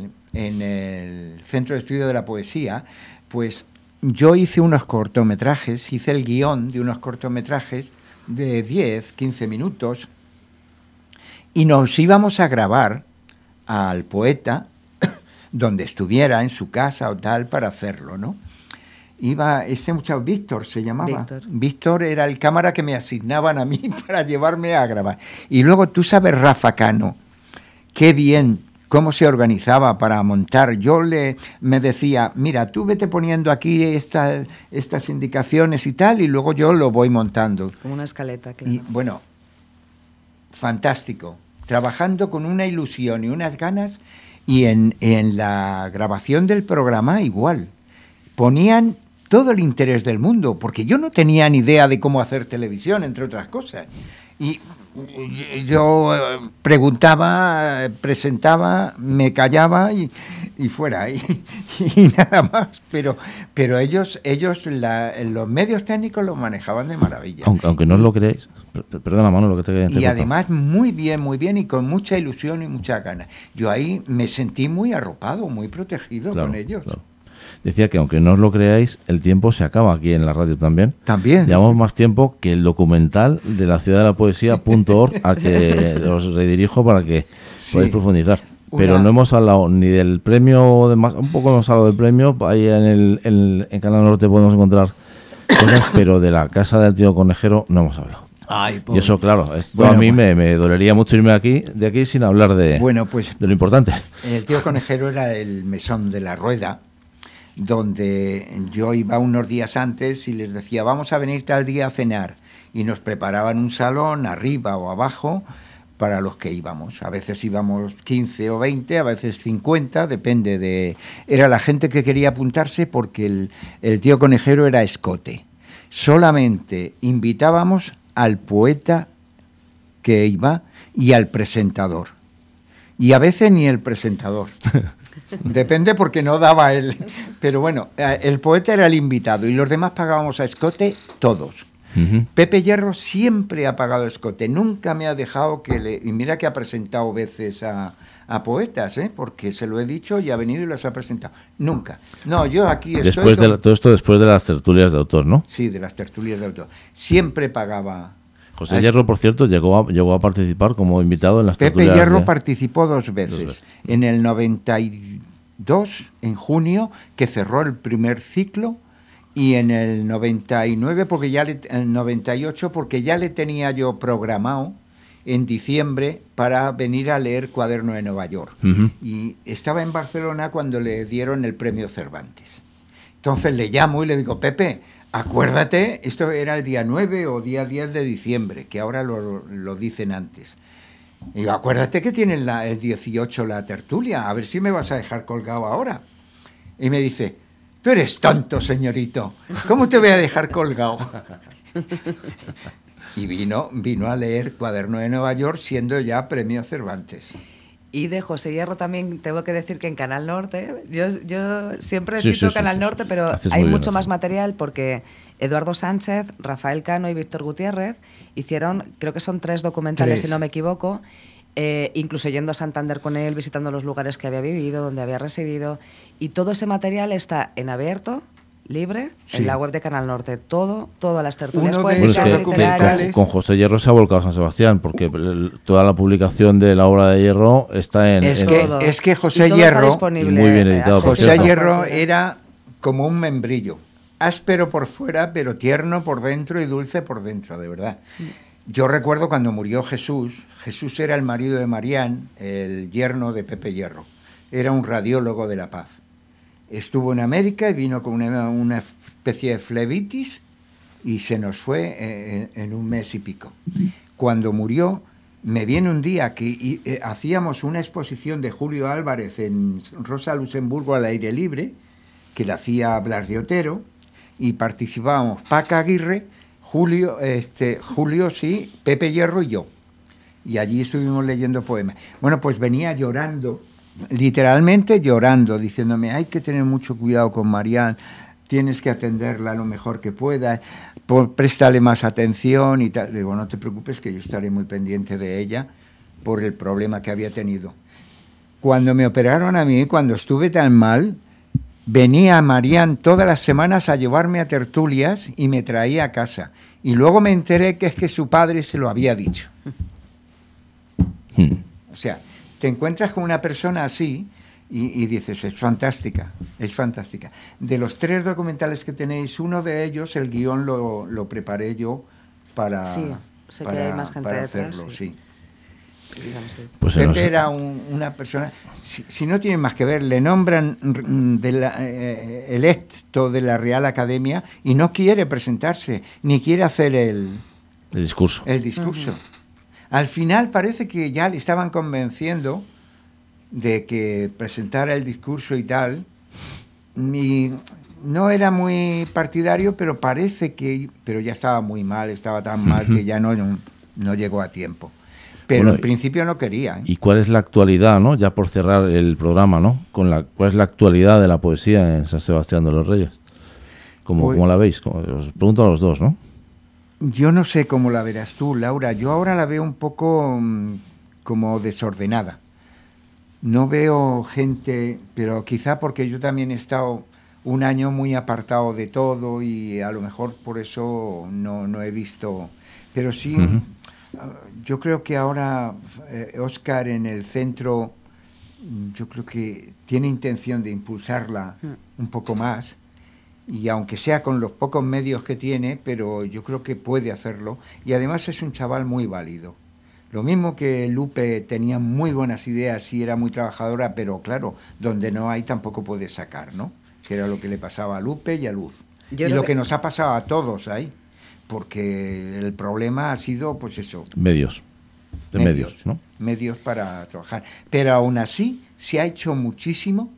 el Centro de Estudio de la Poesía, pues yo hice unos cortometrajes, hice el guión de unos cortometrajes de 10, 15 minutos, y nos íbamos a grabar al poeta donde estuviera, en su casa o tal, para hacerlo, ¿no? Iba este muchacho, Víctor se llamaba. Víctor era el cámara que me asignaban a mí para llevarme a grabar. Y luego tú sabes, Rafa Cano, qué bien cómo se organizaba para montar. Me decía, mira, tú vete poniendo aquí estas indicaciones y tal, y luego yo lo voy montando. Como una escaleta, claro. Y bueno, fantástico. Trabajando con una ilusión y unas ganas, y en la grabación del programa igual. Ponían todo el interés del mundo, porque yo no tenía ni idea de cómo hacer televisión, entre otras cosas. Y yo preguntaba, presentaba, me callaba y fuera, y nada más. Pero ellos los medios técnicos los manejaban de maravilla. Aunque no lo creáis, perdona, Manu, lo que te quería interrumpir. Y además muy bien, y con mucha ilusión y muchas ganas. Yo ahí me sentí muy arropado, muy protegido, claro, con ellos. Claro. Decía que aunque no os lo creáis, el tiempo se acaba aquí en la radio también. También. Llevamos más tiempo que el documental de la ciudad de la poesía.org al que os redirijo para que podáis profundizar. Pero no hemos hablado ni del premio, un poco hemos hablado del premio, ahí en Canal Norte podemos encontrar cosas, pero de la casa del tío Conejero no hemos hablado. Ay, y eso, claro, esto a mí me dolería mucho irme de aquí sin hablar de lo importante. El tío Conejero era el mesón de la Rueda, donde yo iba unos días antes y les decía, vamos a venir tal día a cenar, y nos preparaban un salón arriba o abajo para los que íbamos. A veces íbamos 15 o 20, a veces 50, depende de... Era la gente que quería apuntarse, porque el tío Conejero era escote. Solamente invitábamos al poeta que iba y al presentador. Y a veces ni el presentador. Depende, porque no daba él. Pero bueno, el poeta era el invitado y los demás pagábamos a escote todos. Uh-huh. Pepe Hierro siempre ha pagado escote, nunca me ha dejado y mira que ha presentado veces a poetas, porque se lo he dicho y ha venido y los ha presentado. Nunca. No, yo aquí estoy... Todo esto después de las tertulias de autor, ¿no? Sí, de las tertulias de autor. Siempre pagaba... José Hierro, por cierto, llegó a participar como invitado en las tertulias. Pepe Hierro participó dos veces. En el 92, en junio, que cerró el primer ciclo, y en el 99, en 98, porque ya le tenía yo programado en diciembre para venir a leer Cuaderno de Nueva York. Uh-huh. Y estaba en Barcelona cuando le dieron el premio Cervantes. Entonces le llamo y le digo, Pepe, acuérdate, esto era el día 9 o día 10 de diciembre, que ahora lo dicen antes. Y digo, acuérdate que tienen el 18 la tertulia, a ver si me vas a dejar colgado ahora. Y me dice, tú eres tonto, señorito, ¿cómo te voy a dejar colgado? Y vino a leer Cuaderno de Nueva York, siendo ya premio Cervantes. Y de José Hierro también tengo que decir que en Canal Norte, yo siempre cito Canal Norte, pero hay mucho más material, porque Eduardo Sánchez, Rafael Cano y Víctor Gutiérrez hicieron, creo que son 3 documentales, si no me equivoco, incluso yendo a Santander con él, visitando los lugares que había vivido, donde había residido, y todo ese material está en abierto, libre, en la web de Canal Norte, todas las tertulias poéticas, literarias. Con José Hierro se ha volcado San Sebastián, porque toda la publicación de la obra de Hierro está en... Es que José Hierro, muy bien editado, José Hierro era como un membrillo, áspero por fuera, pero tierno por dentro y dulce por dentro, de verdad. Yo recuerdo cuando murió Jesús era el marido de Marián, el yerno de Pepe Hierro, era un radiólogo de La Paz. Estuvo en América y vino con una especie de flebitis y se nos fue en un mes y pico. Cuando murió, me viene un día que hacíamos una exposición de Julio Álvarez en Rosa Luxemburgo al aire libre, que la hacía Blas de Otero, y participábamos Paca Aguirre, Julio, sí, Pepe Hierro y yo. Y allí estuvimos leyendo poemas. Bueno, pues venía llorando, literalmente llorando, diciéndome, hay que tener mucho cuidado con Marián, tienes que atenderla lo mejor que puedas, préstale más atención y tal. Digo, no te preocupes, que yo estaré muy pendiente de ella por el problema que había tenido. Cuando me operaron a mí, cuando estuve tan mal, venía Marián todas las semanas a llevarme a tertulias y me traía a casa. Y luego me enteré que es que su padre se lo había dicho. O sea, te encuentras con una persona así y dices, es fantástica, es fantástica. De los 3 documentales que tenéis, uno de ellos, el guión lo preparé yo para que hay más gente para detrás, hacerlo, sí. Pues Pepe era una persona, si no tienen más que ver, le nombran electo de la Real Academia y no quiere presentarse, ni quiere hacer el discurso. Uh-huh. Al final parece que ya le estaban convenciendo de que presentara el discurso y tal, y no era muy partidario, pero pero ya estaba muy mal, estaba tan mal que ya no llegó a tiempo. Pero bueno, en principio no quería. ¿Y cuál es la actualidad, no? Ya por cerrar el programa, ¿no? ¿Cuál es la actualidad de la poesía en San Sebastián de los Reyes? ¿Cómo la veis? Os pregunto a los dos, ¿no? Yo no sé cómo la verás tú, Laura. Yo ahora la veo un poco como desordenada. No veo gente, pero quizá porque yo también he estado un año muy apartado de todo y a lo mejor por eso no he visto. Pero sí, yo creo que ahora Óscar en el centro, yo creo que tiene intención de impulsarla un poco más. Y aunque sea con los pocos medios que tiene, pero yo creo que puede hacerlo. Y además es un chaval muy válido. Lo mismo que Lupe tenía muy buenas ideas y era muy trabajadora, pero claro, donde no hay tampoco puede sacar, ¿no? Que era lo que le pasaba a Lupe y a Luz. Y lo que nos ha pasado a todos ahí. Porque el problema ha sido, pues eso. Medios, ¿no? Medios para trabajar. Pero aún así se ha hecho muchísimo.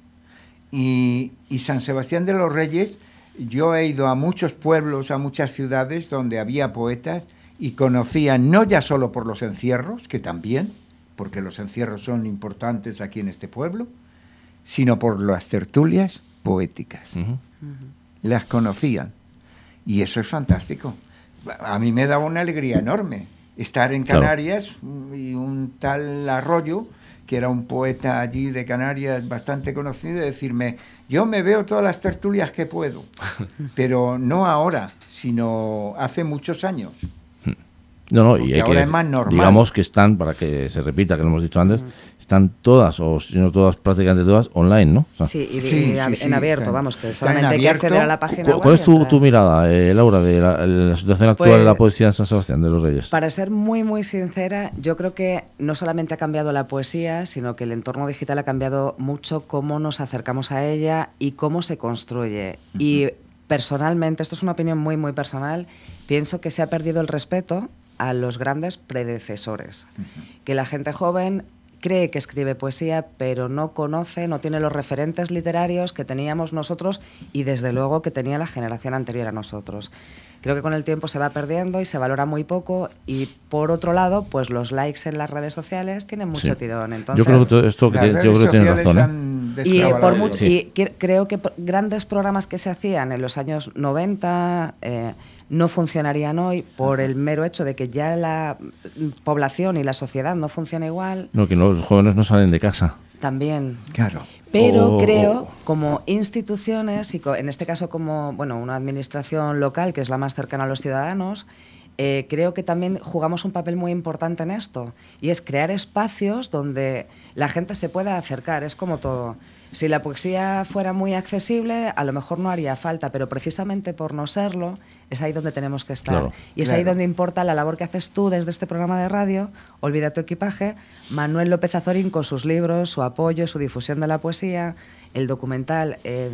Y San Sebastián de los Reyes... Yo he ido a muchos pueblos, a muchas ciudades donde había poetas y conocía, no ya solo por los encierros, que también, porque los encierros son importantes aquí en este pueblo, sino por las tertulias poéticas. Las conocían. Y eso es fantástico. A mí me daba una alegría enorme estar en Canarias, y un tal Arroyo, que era un poeta allí de Canarias bastante conocido, y decirme, yo me veo todas las tertulias que puedo, pero no ahora, sino hace muchos años. No, y hay ahora es más normal. Digamos que están, para que se repita, que lo hemos dicho antes, están todas, o si no todas, prácticamente todas, online, ¿no? O sea, sí, en abierto, están, vamos, que solamente hay que acceder a la página web. ¿Cuál es tu mirada, Laura, de la situación actual de la poesía en San Sebastián de los Reyes? Para ser muy, muy sincera, yo creo que no solamente ha cambiado la poesía, sino que el entorno digital ha cambiado mucho cómo nos acercamos a ella y cómo se construye. Y personalmente, esto es una opinión muy, muy personal, pienso que se ha perdido el respeto a los grandes predecesores. Que la gente joven cree que escribe poesía, pero no conoce, no tiene los referentes literarios que teníamos nosotros y desde luego que tenía la generación anterior a nosotros. Creo que con el tiempo se va perdiendo y se valora muy poco, y por otro lado, pues los likes en las redes sociales tienen mucho tirón. Entonces, yo creo que tienes razón. Y creo que grandes programas que se hacían en los años 90... no funcionarían hoy por el mero hecho de que ya la población y la sociedad no funciona igual. No, que los jóvenes no salen de casa. También. Claro. Pero creo, como instituciones, y en este caso como una administración local, que es la más cercana a los ciudadanos, creo que también jugamos un papel muy importante en esto, y es crear espacios donde la gente se pueda acercar. Es como todo. Si la poesía fuera muy accesible, a lo mejor no haría falta, pero precisamente por no serlo, es ahí donde tenemos que estar. Claro. Y es ahí donde importa la labor que haces tú desde este programa de radio, Olvida tu equipaje, Manuel López Azorín con sus libros, su apoyo, su difusión de la poesía, el documental,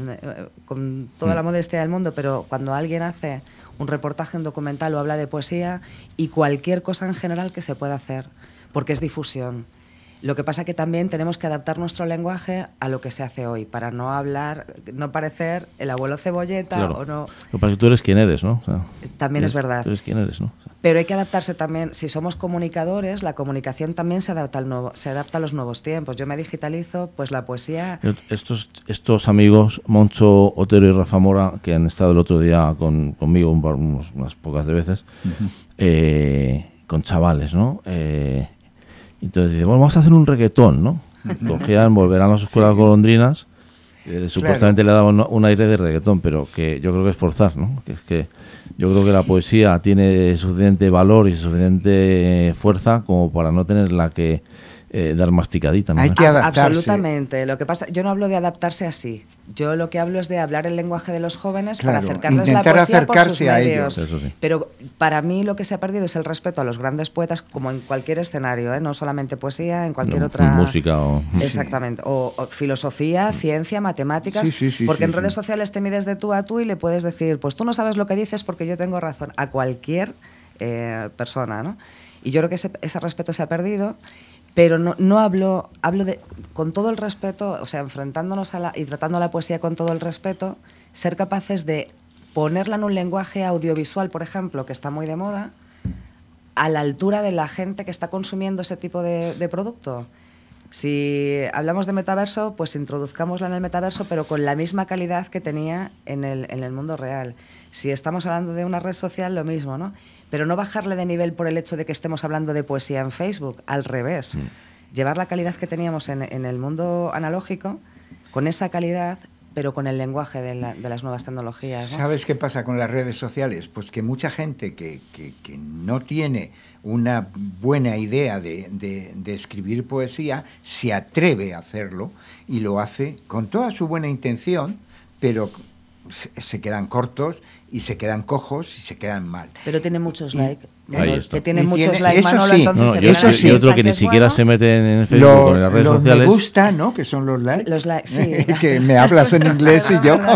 con toda la modestia del mundo, pero cuando alguien hace un reportaje, un documental o habla de poesía, y cualquier cosa en general que se pueda hacer, porque es difusión. Lo que pasa que también tenemos que adaptar nuestro lenguaje a lo que se hace hoy, para no hablar, no parecer el abuelo cebolleta. Claro. O no. Lo que pasa es que tú eres quien eres, ¿no? O sea, también es verdad. Tú eres quien eres, ¿no? O sea, pero hay que adaptarse también. Si somos comunicadores, la comunicación también se adapta a los nuevos tiempos. Yo me digitalizo, pues la poesía... Estos amigos, Moncho, Otero y Rafa Mora, que han estado el otro día conmigo unas pocas de veces, con chavales, ¿no? Entonces dice, bueno, vamos a hacer un reggaetón, ¿no? Cogían, volverán a las escuelas golondrinas, supuestamente le daban un aire de reggaetón, pero que yo creo que es forzar, ¿no? Que es que yo creo que la poesía tiene suficiente valor y suficiente fuerza como para no tenerla que dar masticadita, ¿no? Hay que adaptarse. Absolutamente. Lo que pasa, yo no hablo de adaptarse así. Yo lo que hablo es de hablar el lenguaje de los jóvenes para acercarles la poesía por sus medios. Eso sí. Pero para mí lo que se ha perdido es el respeto a los grandes poetas, como en cualquier escenario, no solamente poesía, en cualquier otra... Música o... Exactamente. O filosofía, ciencia, matemáticas. Porque en redes sociales te mides de tú a tú y le puedes decir, pues tú no sabes lo que dices porque yo tengo razón, a cualquier persona, ¿no? Y yo creo que ese respeto se ha perdido. Pero no hablo de, con todo el respeto, o sea, enfrentándonos y tratando la poesía con todo el respeto, ser capaces de ponerla en un lenguaje audiovisual, por ejemplo, que está muy de moda, a la altura de la gente que está consumiendo ese tipo de producto. Si hablamos de metaverso, pues introduzcámosla en el metaverso, pero con la misma calidad que tenía en el mundo real. Si estamos hablando de una red social, lo mismo, ¿no? Pero no bajarle de nivel por el hecho de que estemos hablando de poesía en Facebook, al revés. Llevar la calidad que teníamos en el mundo analógico, con esa calidad, pero con el lenguaje de las nuevas tecnologías, ¿no? ¿Sabes qué pasa con las redes sociales? Pues que mucha gente que no tiene una buena idea de escribir poesía se atreve a hacerlo y lo hace con toda su buena intención, pero se quedan cortos y se quedan cojos y se quedan mal. Pero tiene muchos likes. Que tiene muchos likes, eso Manolo, sí, entonces y otro que ni siquiera se meten en Facebook o en las redes sociales. Los me gusta, ¿no? Que son los likes. Los likes, sí. Que me hablas en inglés y yo...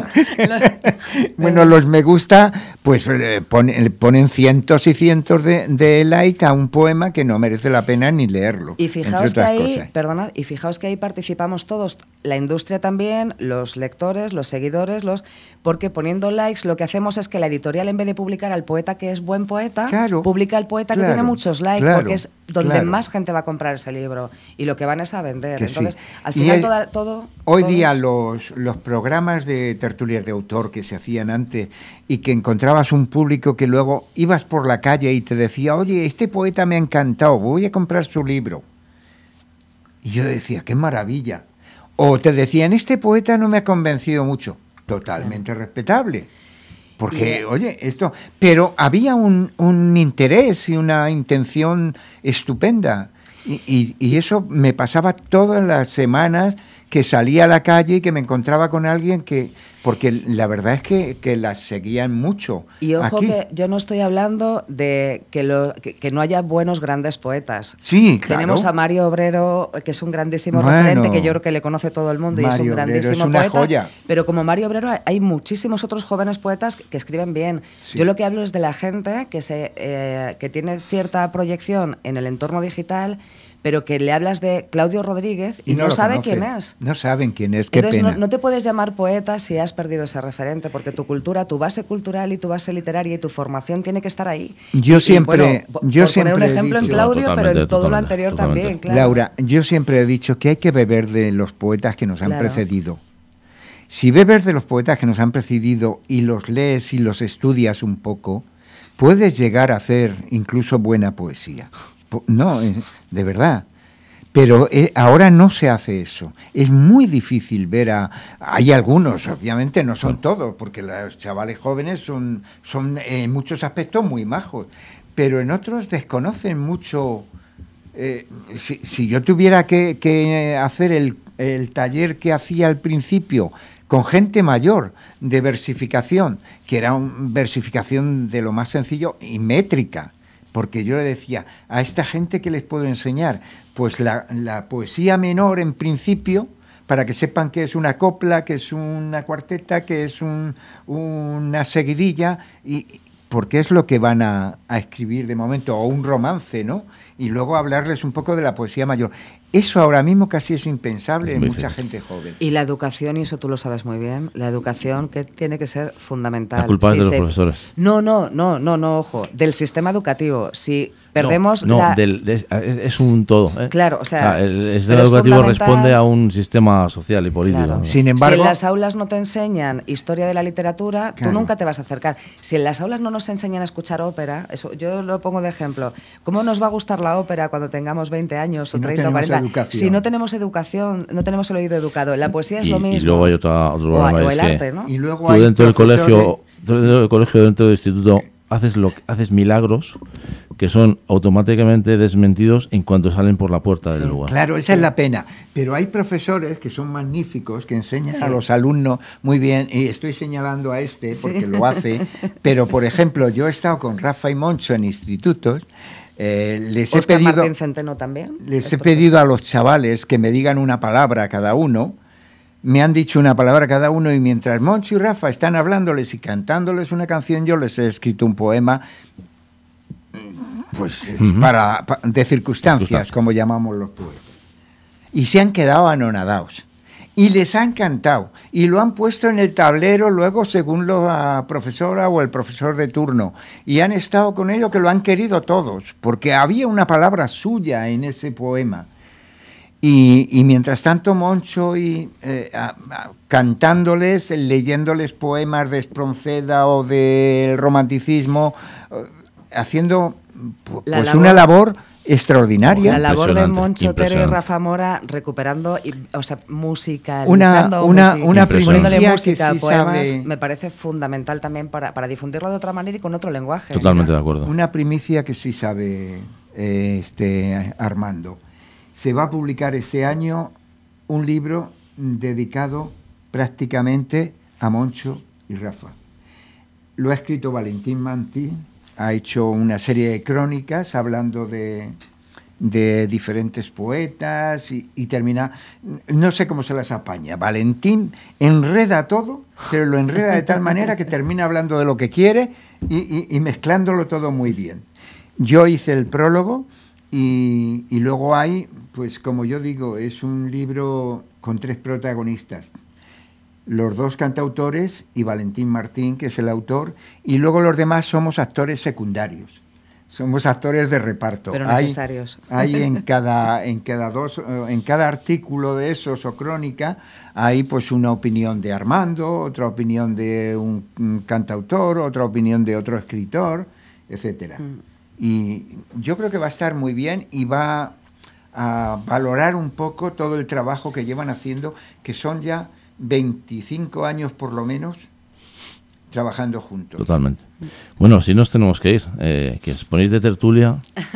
Bueno, los me gusta, pues ponen cientos y cientos de likes a un poema que no merece la pena ni leerlo. Y fijaos que ahí, y fijaos que ahí participamos todos, la industria también, los lectores, los seguidores, porque poniendo likes lo que hacemos es que la editorial, en vez de publicar al poeta que es buen poeta, publica al poeta que tiene muchos likes, porque es donde más gente va a comprar ese libro y lo que van es a vender. Que entonces, al y final todo... Hoy día los programas de tertulias de autor que se hacían antes y que encontrabas un público que luego ibas por la calle y te decía, oye, este poeta me ha encantado, voy a comprar su libro. Y yo decía, qué maravilla. O te decían, este poeta no me ha convencido mucho. Totalmente respetable. Porque, oye, esto... Pero había un interés y una intención estupenda. Y eso me pasaba todas las semanas que salía a la calle y que me encontraba con alguien que... Porque la verdad es que las seguían mucho. Y ojo aquí. Que yo no estoy hablando de que no haya buenos grandes poetas. Sí, claro. Tenemos a Mario Obrero, que es un grandísimo referente, que yo creo que le conoce todo el mundo, Mario y es un grandísimo Obrero es una poeta. Joya. Pero como Mario Obrero hay muchísimos otros jóvenes poetas que escriben bien. Sí. Yo lo que hablo es de la gente que tiene cierta proyección en el entorno digital, pero que le hablas de Claudio Rodríguez y no sabe quién es. No saben quién es, qué Entonces, pena. No te puedes llamar poeta si has perdido ese referente, porque tu cultura, tu base cultural y tu base literaria y tu formación tiene que estar ahí. Yo siempre poner un ejemplo en Claudio, pero en todo lo anterior también, claro. Laura, yo siempre he dicho que hay que beber de los poetas que nos han precedido. Si bebes de los poetas que nos han precedido y los lees y los estudias un poco, puedes llegar a hacer incluso buena poesía. No, de verdad. Pero ahora no se hace eso. Es muy difícil ver Hay algunos, obviamente no son todos, porque los chavales jóvenes son en muchos aspectos muy majos, pero en otros desconocen mucho. Si yo tuviera que hacer el taller que hacía al principio con gente mayor de versificación, que era una versificación de lo más sencillo y métrica, porque yo le decía, a esta gente ¿qué les puedo enseñar? Pues la poesía menor en principio, para que sepan qué es una copla, qué es una cuarteta, qué es una seguidilla, y porque es lo que van a escribir de momento, o un romance, ¿no? Y luego hablarles un poco de la poesía mayor. Eso ahora mismo casi es impensable en mucha gente joven. Y la educación, y eso tú lo sabes muy bien, la educación que tiene que ser fundamental. La culpa es de los profesores. No, ojo, del sistema educativo. Si perdemos es un todo. Claro, o sea... el sistema educativo responde a un sistema social y político. Claro. Sin embargo... Si en las aulas no te enseñan historia de la literatura, tú nunca te vas a acercar. Si en las aulas no nos enseñan a escuchar ópera, eso yo lo pongo de ejemplo, ¿cómo nos va a gustar la ópera cuando tengamos 20 años o 30 o 40? Si no tenemos educación, no tenemos el oído educado. La poesía es lo mismo. Y luego hay otro problema, o el arte, ¿no? Y luego tú dentro del colegio, dentro del instituto, haces milagros que son automáticamente desmentidos en cuanto salen por la puerta del lugar. Claro, esa es la pena. Pero hay profesores que son magníficos, que enseñan a los alumnos muy bien, y estoy señalando a este porque lo hace, pero por ejemplo, yo he estado con Rafa y Moncho en institutos. Les he pedido, Martín Centeno también. Les he pedido a los chavales que me digan una palabra cada uno. Me han dicho una palabra cada uno y mientras Moncho y Rafa están hablándoles y cantándoles una canción, yo les he escrito un poema, pues de circunstancias, como llamamos los poetas. Y se han quedado anonadados. Y les ha encantado. Y lo han puesto en el tablero luego según la profesora o el profesor de turno. Y han estado con ello que lo han querido todos, porque había una palabra suya en ese poema. Y mientras tanto Moncho cantándoles, leyéndoles poemas de Espronceda o del romanticismo, haciendo pues una labor extraordinaria. La labor de Moncho Otero y Rafa Mora recuperando, musicalizando, una poniéndole primicia música, que sí poemas, sabe, me parece fundamental también para difundirlo de otra manera y con otro lenguaje. Totalmente de acuerdo. Una primicia que sí sabe Armando. Se va a publicar este año un libro dedicado prácticamente a Moncho y Rafa. Lo ha escrito Valentín Martín, ha hecho una serie de crónicas hablando de diferentes poetas y termina, no sé cómo se las apaña. Valentín enreda todo, pero lo enreda de tal manera que termina hablando de lo que quiere y mezclándolo todo muy bien. Yo hice el prólogo y luego hay, pues como yo digo, es un libro con 3 protagonistas. Los 2 cantautores y Valentín Martín, que es el autor, y luego los demás somos actores secundarios, somos actores de reparto. Pero necesarios. Hay en cada artículo de esos o crónica, hay pues una opinión de Armando, otra opinión de un cantautor, otra opinión de otro escritor, etcétera. Y yo creo que va a estar muy bien y va a valorar un poco todo el trabajo que llevan haciendo, que son ya 25 años por lo menos trabajando juntos. Totalmente. Bueno, si nos tenemos que ir, que os ponéis de tertulia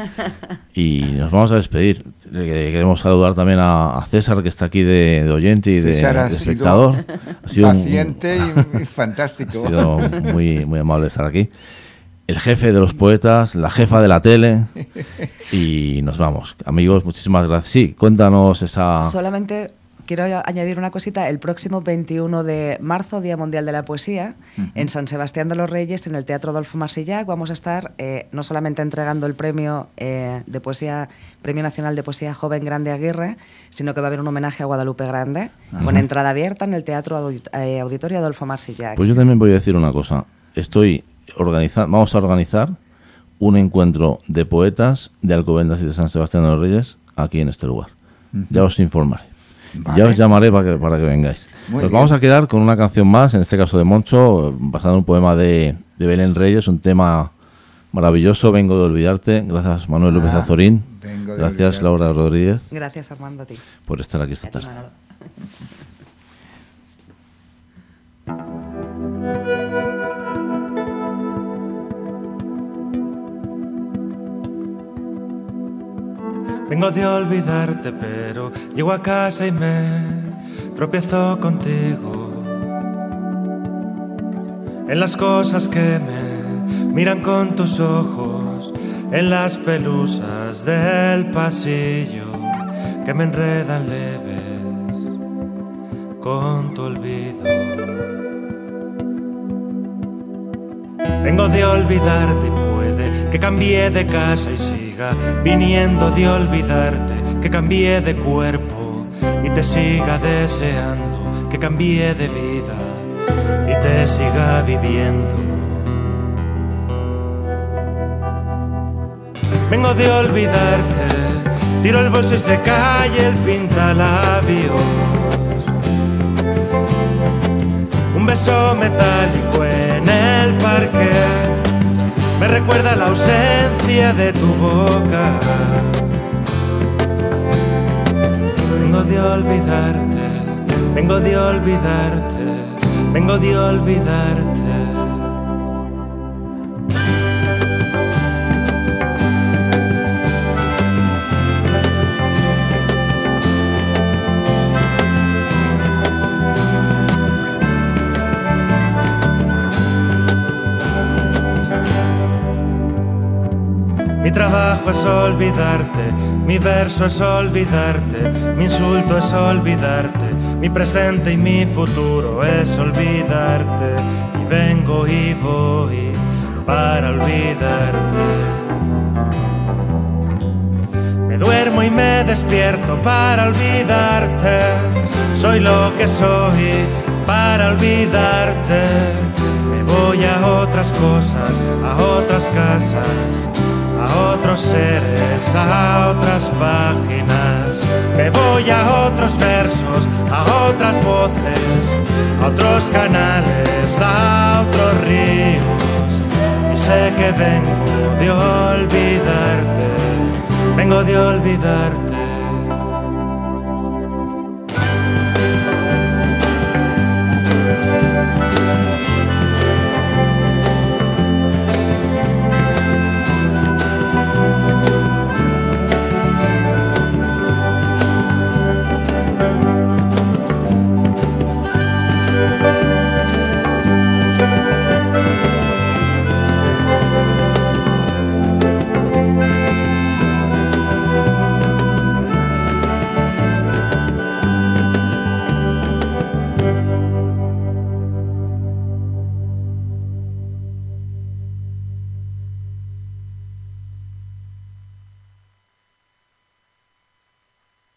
y nos vamos a despedir. Queremos saludar también a César, que está aquí de oyente y de espectador. Ha sido paciente y fantástico. Ha sido muy, muy amable estar aquí. El jefe de los poetas, la jefa de la tele, y nos vamos. Amigos, muchísimas gracias. Sí, cuéntanos esa... Solamente quiero añadir una cosita. El próximo 21 de marzo, Día Mundial de la Poesía, en San Sebastián de los Reyes, en el Teatro Adolfo Marsillac, vamos a estar no solamente entregando el premio de poesía, Premio Nacional de Poesía Joven Grande Aguirre, sino que va a haber un homenaje a Guadalupe Grande, con entrada abierta en el Teatro Auditorio Adolfo Marsillac. Pues yo también voy a decir una cosa. Vamos a organizar un encuentro de poetas de Alcobendas y de San Sebastián de los Reyes aquí en este lugar. Ya os informaré. Vale. Ya os llamaré para que vengáis. Nos vamos a quedar con una canción más, en este caso de Moncho, basada en un poema de Belén Reyes, un tema maravilloso, Vengo de olvidarte. Gracias, Manuel López Azorín. Gracias, Laura Rodríguez. Gracias, Armando, a ti. Por estar aquí esta tarde. Vengo de olvidarte, pero llego a casa y me tropiezo contigo en las cosas que me miran con tus ojos, en las pelusas del pasillo que me enredan leves con tu olvido. Vengo de olvidarte y puede que cambie de casa y siga viniendo de olvidarte, que cambie de cuerpo y te siga deseando, que cambie de vida y te siga viviendo. Vengo de olvidarte, tiro el bolso y se cae el pintalabios. Un beso metálico en el parque me recuerda la ausencia de tu boca. Vengo de olvidarte, vengo de olvidarte, vengo de olvidarte. Mi trabajo es olvidarte, mi verso es olvidarte, mi insulto es olvidarte, mi presente y mi futuro es olvidarte. Y vengo y voy para olvidarte. Me duermo y me despierto para olvidarte. Soy lo que soy para olvidarte. Me voy a otras cosas, a otras casas, a otros seres, a otras páginas. Me voy a otros versos, a otras voces, a otros canales, a otros ríos. Y sé que vengo de olvidarte, vengo de olvidarte.